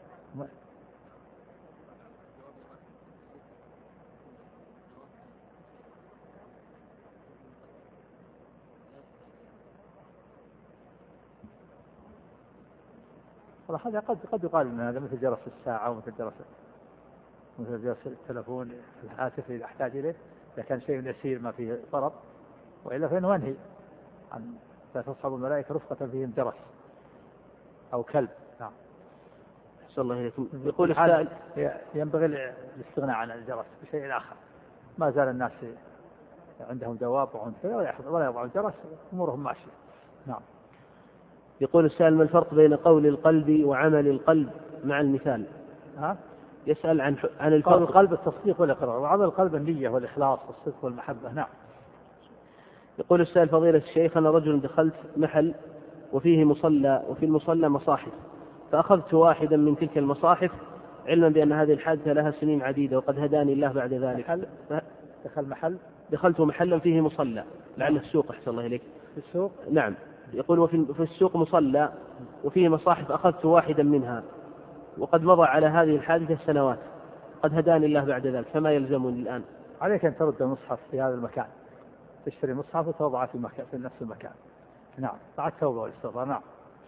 هذا قد قد يقال ان هذا مثل جرس الساعة ومثل جرس مثل جرس التلفون في الهاتف إذا احتاج إليه، إذا كان شيء يسير ما فيه ضرر، وإلا فإنه منهي عن لا تصحب الملائكة رفقة فيهم جرس أو كلب. نعم. أحسن الله إليكم. يقول السائل: ينبغي الاستغناء عن الجرس بشيء آخر. ما زال الناس عندهم دواب ولا يضعون الجرس، أمورهم ماشية. نعم. يقول السائل: ما الفرق بين قول القلب وعمل القلب مع المثال؟ ها؟ يسأل عن عن الفرق. قول القلب التصديق والإقرار، وعمل القلب النية والإخلاص والصدق والمحبة. نعم. يقول السائل: فضيلة الشيخ، أنا رجل دخلت محل وفيه مصلى وفي المصلى مصاحف، فأخذت واحدا من تلك المصاحف علما بأن هذه الحادثة لها سنين عديدة وقد هداني الله بعد ذلك. محل دخل محل دخلت محلا فيه مصلى، لعل السوق. أحسن الله إليك. في السوق. نعم. يقول: وفي في السوق مصلى وفيه مصاحف، أخذت واحدا منها وقد مضى على هذه الحادثة سنوات، قد هداني الله بعد ذلك، فما يلزمني الآن؟ عليك أن ترد المصحف في هذا المكان، تشتري مصحف وتوضعه في مكان في نفس المكان. نعم، بعد توبة والاستغفار. نعم.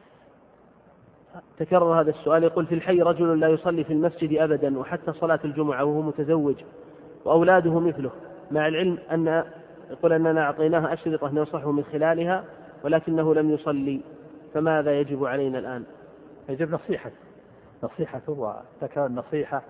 تكرر هذا السؤال. يقول: في الحي رجل لا يصلي في المسجد أبدا وحتى صلاة الجمعة وهو متزوج وأولاده مثله، مع العلم أن يقول أننا أعطيناه أشرطة ننصحه من خلالها ولكنه لم يصلي، فماذا يجب علينا الآن؟ يجب نصيحة نصيحته وتكرار النصيحة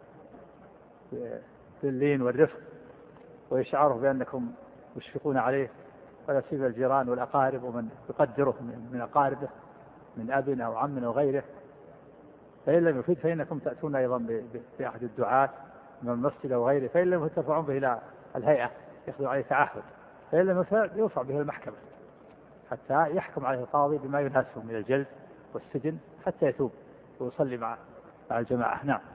باللين والرفق، وإشعاره بأنكم مشفقون عليه، ولا سيما الجيران والأقارب ومن يقدره من أقاربه من أب أو عم أو غيره. فإن لم يفيد فإنكم تأتون أيضا بأحد الدعاة من المسجد أو غيره، فإن لم ترفعون به إلى الهيئة يأخذ عليه تعهد، فإن لم يرفع به المحكمة حتى يحكم عليه القاضي بما يناسبه من الجلد والسجن حتى يتوب ويصلي مع مع الجماعة. نعم.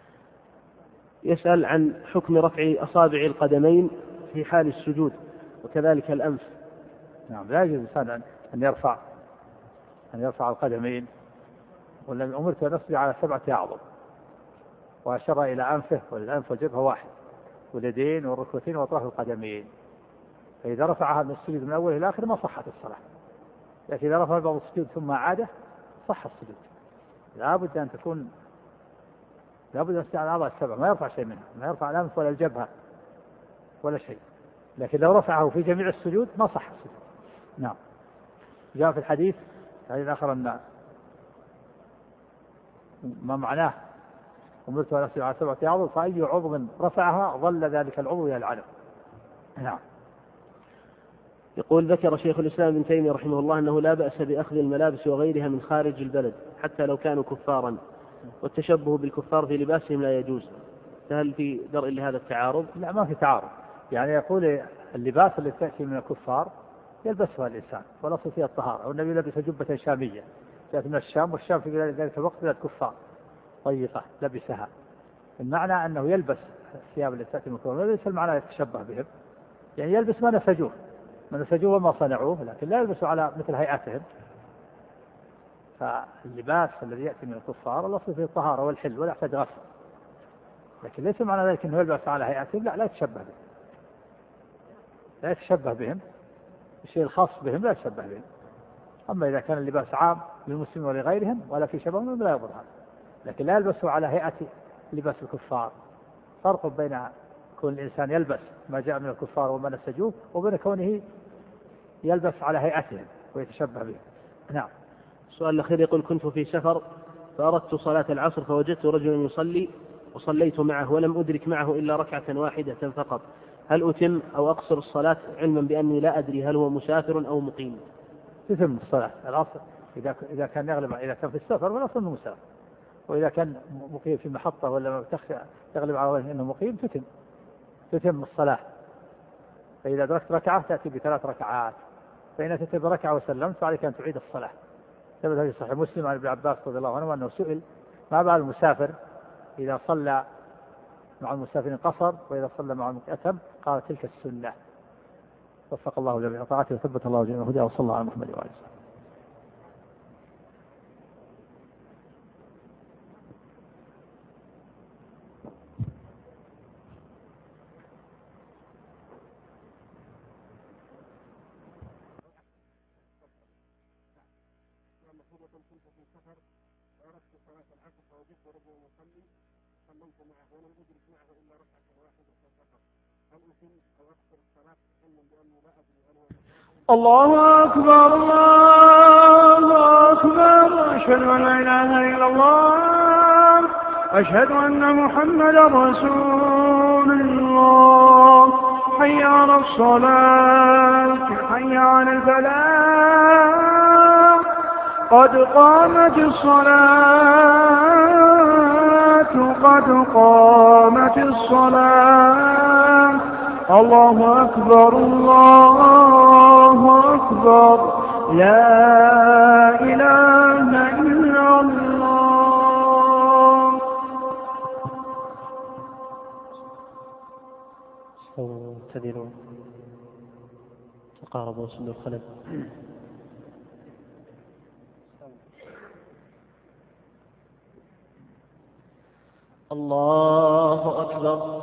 يسأل عن حكم رفع أصابع القدمين في حال السجود وكذلك الأنف. نعم، لا يجوز الإنسان أن يرفع أن يرفع القدمين، ولم أمرت أن أصبع على سبعة أعظم، وأشار إلى أنفه، والأنف والجبهة واحد، واليدين والركبتين وأطراف القدمين. فإذا رفعها من السجود من أوله إلى آخره ما صحت الصلاة، لكن إذا رفع بعض السجود ثم عاده صح السجود. لا بد أن تكون لا بد أن يستعمل الأعضاء السبع، ما يرفع شيء منها، ما يرفع الأنف ولا الجبهة ولا شيء، لكن لو رفعه في جميع السجود ما صح السجود. نعم. جاء في الحديث الحديث الآخر أن ما معناه أمرت أن أسجد على سبعة أعظم فأي عضو رفعها ظل ذلك العضو يلعنه. نعم. يقول: ذكر شيخ الإسلام ابن تيمية رحمه الله أنه لا بأس بأخذ الملابس وغيرها من خارج البلد حتى لو كانوا كفارا، والتشبه بالكفار في لباسهم لا يجوز، فهل في درء لهذا التعارض؟ لا، ما في تعارض. يعني يقول اللباس الذي تأتي من الكفار يلبسها الإنسان والأصل فيها الطهارة، والنبي لبس جبة شامية جاءت من الشام، والشام في ذلك الوقت بلاد كفار ضيقة لبسها. المعنى أنه يلبس الثياب التي تأتي من الكفار، ليس المعنى يتشبه بهم، يعني يلبس ما نسجوه ما نسجوه وما صنعوه، لكن لا يلبسوا على مثل هيئتهم. فاللباس الذي يأتي من الكفار الأصل فيه الطهارة والحل ولا يحتاج غسل، لكن ليس معنى ذلك أنه يلبس على هيئتهم، لا لا يتشبه بهم لا يتشبه بهم الشيء الخاص بهم لا يتشبه بهم. أما إذا كان اللباس عام للمسلمين ولغيرهم ولا في شبه منهم لا يضر هذا، لكن لا يلبسوا على هيئة لباس الكفار. فرق بين كون الإنسان يلبس ما جاء من الكفار وما نسجوه وبين كونه يلبس على هيئتهم ويتشبه بهم. نعم. السؤال الأخير يقول: كنت في سفر فأردت صلاة العصر فوجدت رجلا يصلي وصليت معه ولم أدرك معه إلا ركعة واحدة فقط، هل أتم أو أقصر الصلاة علما بأني لا أدري هل هو مسافر أو مقيم؟ تتم الصلاة العصر إذا إذا كان يغلب إذا كان في السفر ولا أصلا مسافر، وإذا كان مقيم في محطة ولا تغلب على أنه مقيم تتم تتم الصلاة. فإذا أدركت ركعة تأتي بثلاث ركعات، فإن تتم ركعة وسلمت فعليك أن تعيد الصلاة. ثبت في صحيح مسلم عن ابن عباس رضي الله عنه أنه سئل ما بال المسافر إذا صلى مع المسافر قصر وإذا صلى مع المقيم، قال: تلك السنة. وفق الله جميع طاعته وثبت الله جميع هداه، وصلى الله على محمد وعلى آله. الله أكبر الله أكبر، أشهد أن لا إله إلا الله، أشهد أن محمدا رسول الله. حي على الصلاة، حي على الفلاح، قد قامت الصلاة، قد قامت الصلاة. الله أكبر الله أكبر، لا إله إلا الله. استووا اعتدلوا تقاربوا سدوا الخلل. الله أكبر.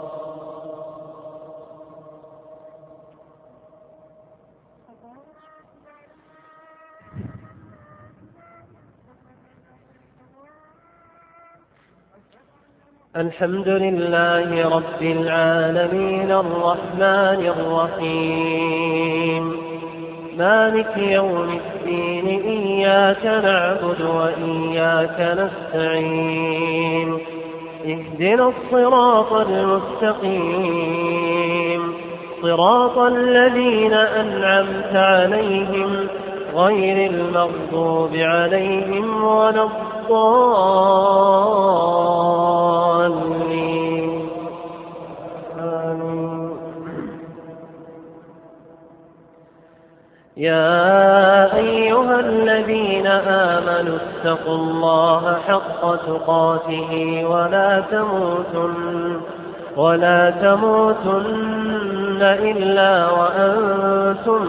الحمد لله رب العالمين الرحمن الرحيم مالك يوم الدين، إياك نعبد وإياك نستعين، اهدنا الصراط المستقيم، صراط الذين أنعمت عليهم غير المغضوب عليهم ولا الضالين. آمين. يا أيها الذين آمنوا اتقوا الله حق تقاته ولا تموتن ولا تموتن إلا وأنتم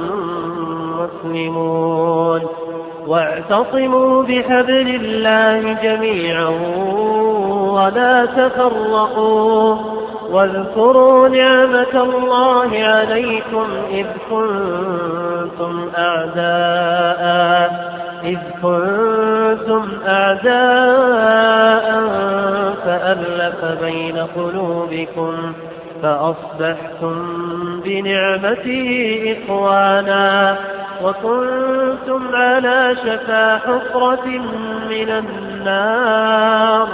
مسلمون، واعتصموا بحبل الله جميعا ولا تفرقوا، واذكروا نعمة الله عليكم إذ كنتم أعداء إذ كنتم أعداء فألف بين قلوبكم فأصبحتم بنعمته إخوانا، وكنتم على شفا حفرة من النار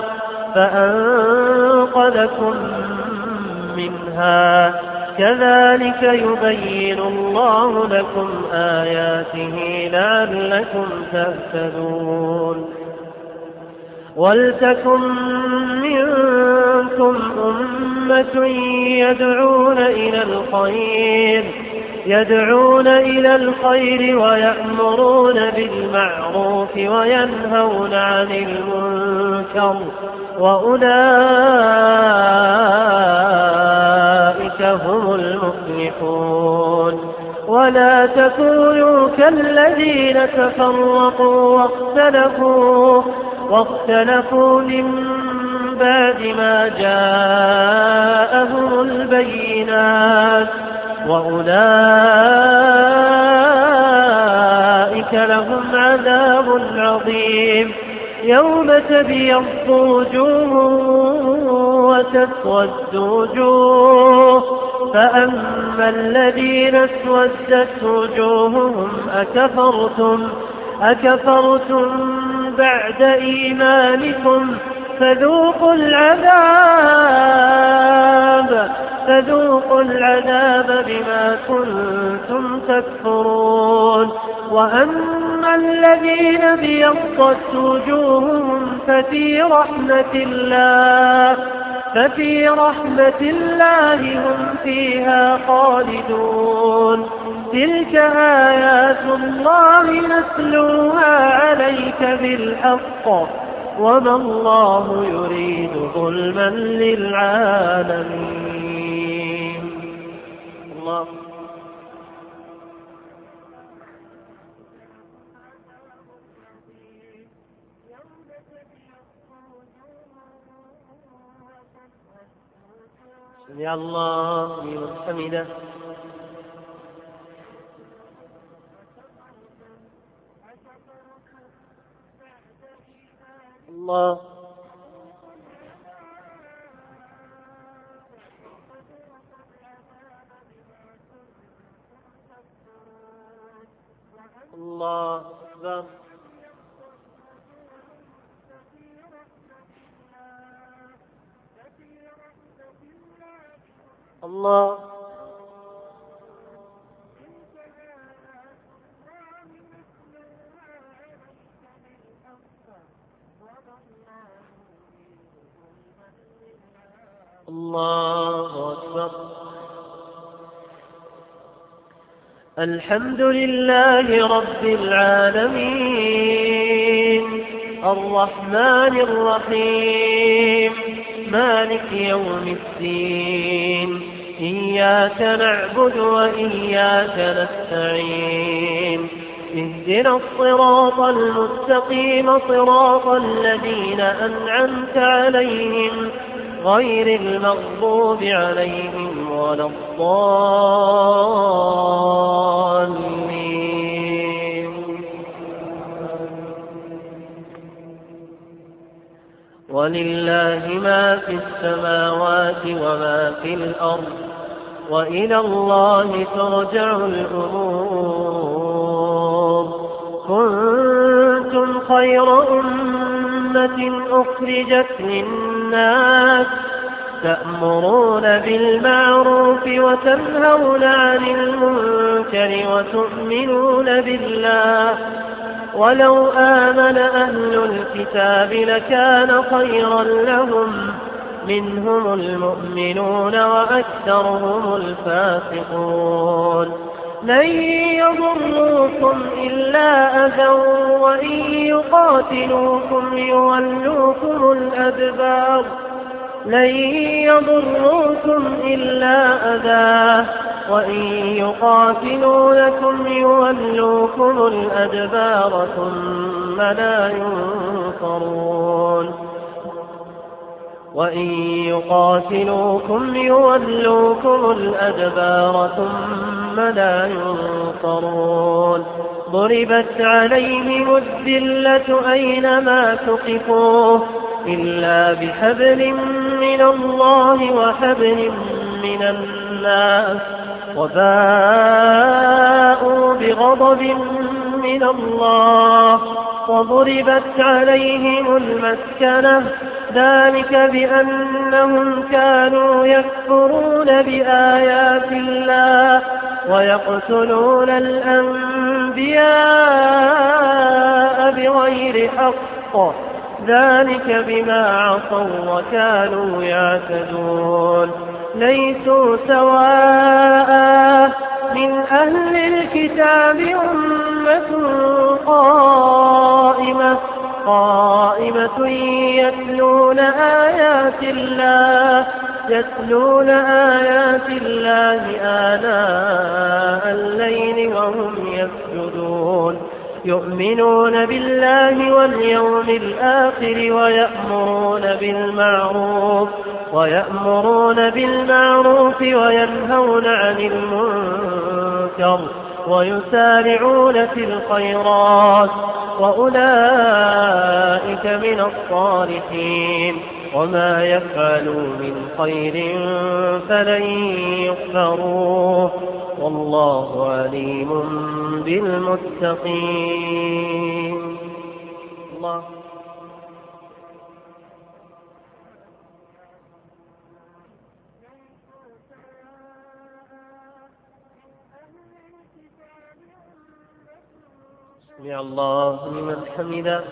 فأنقذكم منها، كذلك يبين الله لكم آياته لعلكم تهتدون. ولتكن منكم أمة يدعون إلى الخير يدعون إلى الخير ويأمرون بالمعروف وينهون عن المنكر، وأولئك هم المفلحون. ولا تكونوا كالذين تفرقوا واختلفوا واختلفوا من بعد ما جاءهم البينات، وأولئك لهم عذاب عظيم. يوم تبيض وجوه وتسود وجوه، فأما الذين اسودت وجوههم أكفرتم أكفرتم بعد إيمانكم فذوقوا العذاب فذوقوا العذاب بما كنتم تكفرون. وأما الذين ابيضت وجوههم ففي رحمة الله ففي رحمة الله هم فيها خالدون. تلك آيات الله نتلوها عليك بالحق وما الله يريد ظلما للعالمين. الله سمع الله لمن حمده. الله الله أكبر. الله الله أكبر. الحمد لله رب العالمين الرحمن الرحيم مالك يوم الدين إياك نعبد وإياك نستعين اهدنا الصراط المستقيم صراط الذين أنعمت عليهم غير المغضوب عليهم ولا الضالين. ولله ما في السماوات وما في الأرض وإلى الله ترجع الأمور. كنتم خير أمة أخرجت للناس تأمرون بالمعروف وتنهون عن المنكر وتؤمنون بالله ولو آمن أهل الكتاب لكان خيرا لهم منهم المؤمنون وأكثرهم الفاسقون. لن يضروكم إلا أذى وإن يقاتلوكم يولوكم الأدبار لن يضروكم إلا أذى وإن يقاتلونكم يولوكم الأدبار ثم لا ينصرون وإن يقاتلوكم يولوكم الأدبار ثم لا ينصرون. ضربت عليهم الذلة أينما ثقفوا إلا بحبل من الله وحبل من الناس وباءوا بغضب من الله وضربت عليهم المسكنة ذلك بأنهم كانوا يكفرون بآيات الله ويقتلون الأنبياء بغير حق ذلك بما عصوا وكانوا يعتدون. ليسوا سواء من أهل الكتاب أمة قائمة قائمة يتلون آيات الله يتلون آيات الله آناء الليل وهم يسجدون يؤمنون بالله واليوم الآخر ويأمرون بالمعروف ويأمرون بالمعروف وينهون عن المنكر ويسارعون في الخيرات وأولئك من الصالحين. وما يفعلوا من خير فلن يكفروه والله عليم بالمتقين. الله. سمع الله لمن حمده.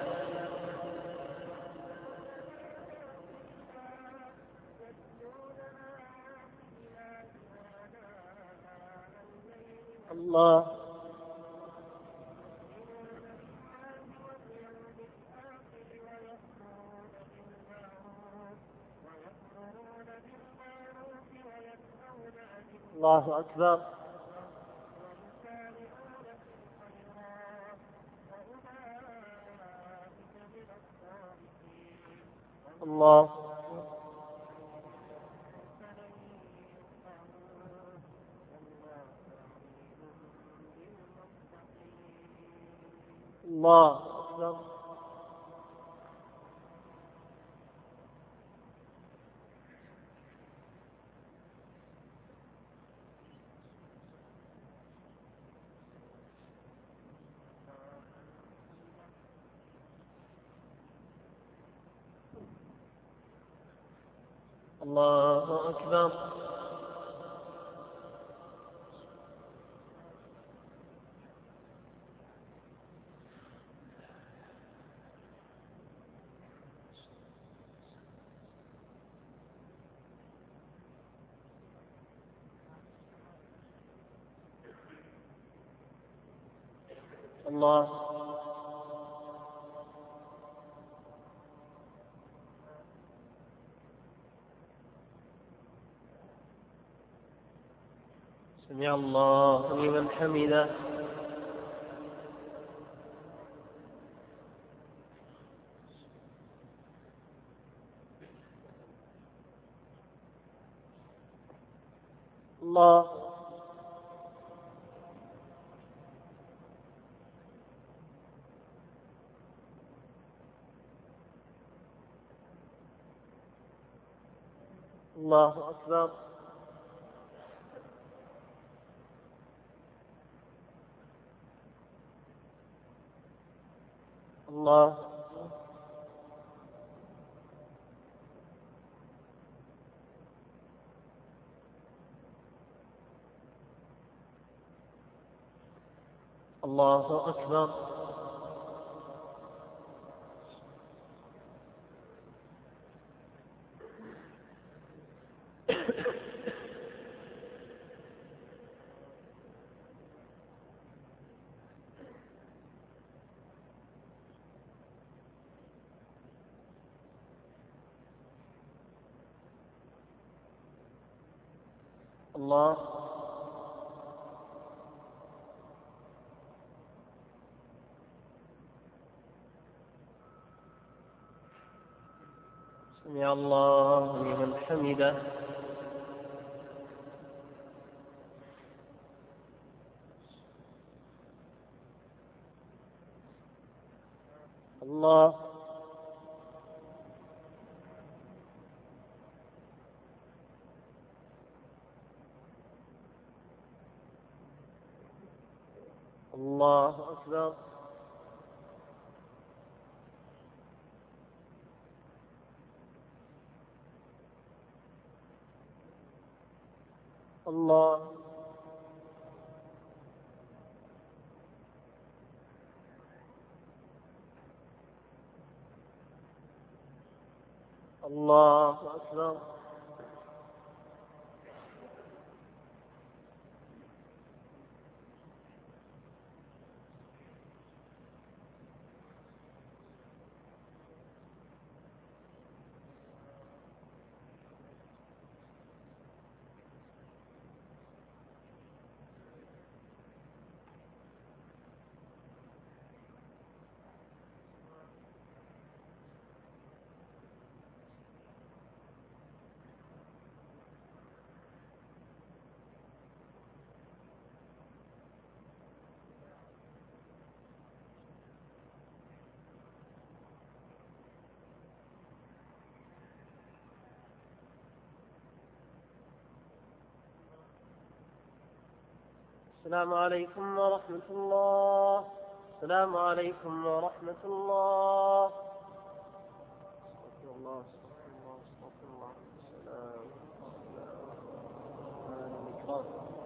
الله. الله أكبر. الله. الله أكبر. الله أكبر. الله. سمع الله لمن حمده. الله. الله أكبر. الله. الله أكبر. الله. سمع الله لمن حمده. الله. الله أكبر. الله. الله أكبر. السلام عليكم ورحمة الله. السلام عليكم ورحمة الله. استغفر الله استغفر الله استغفر الله. السلام. السلام.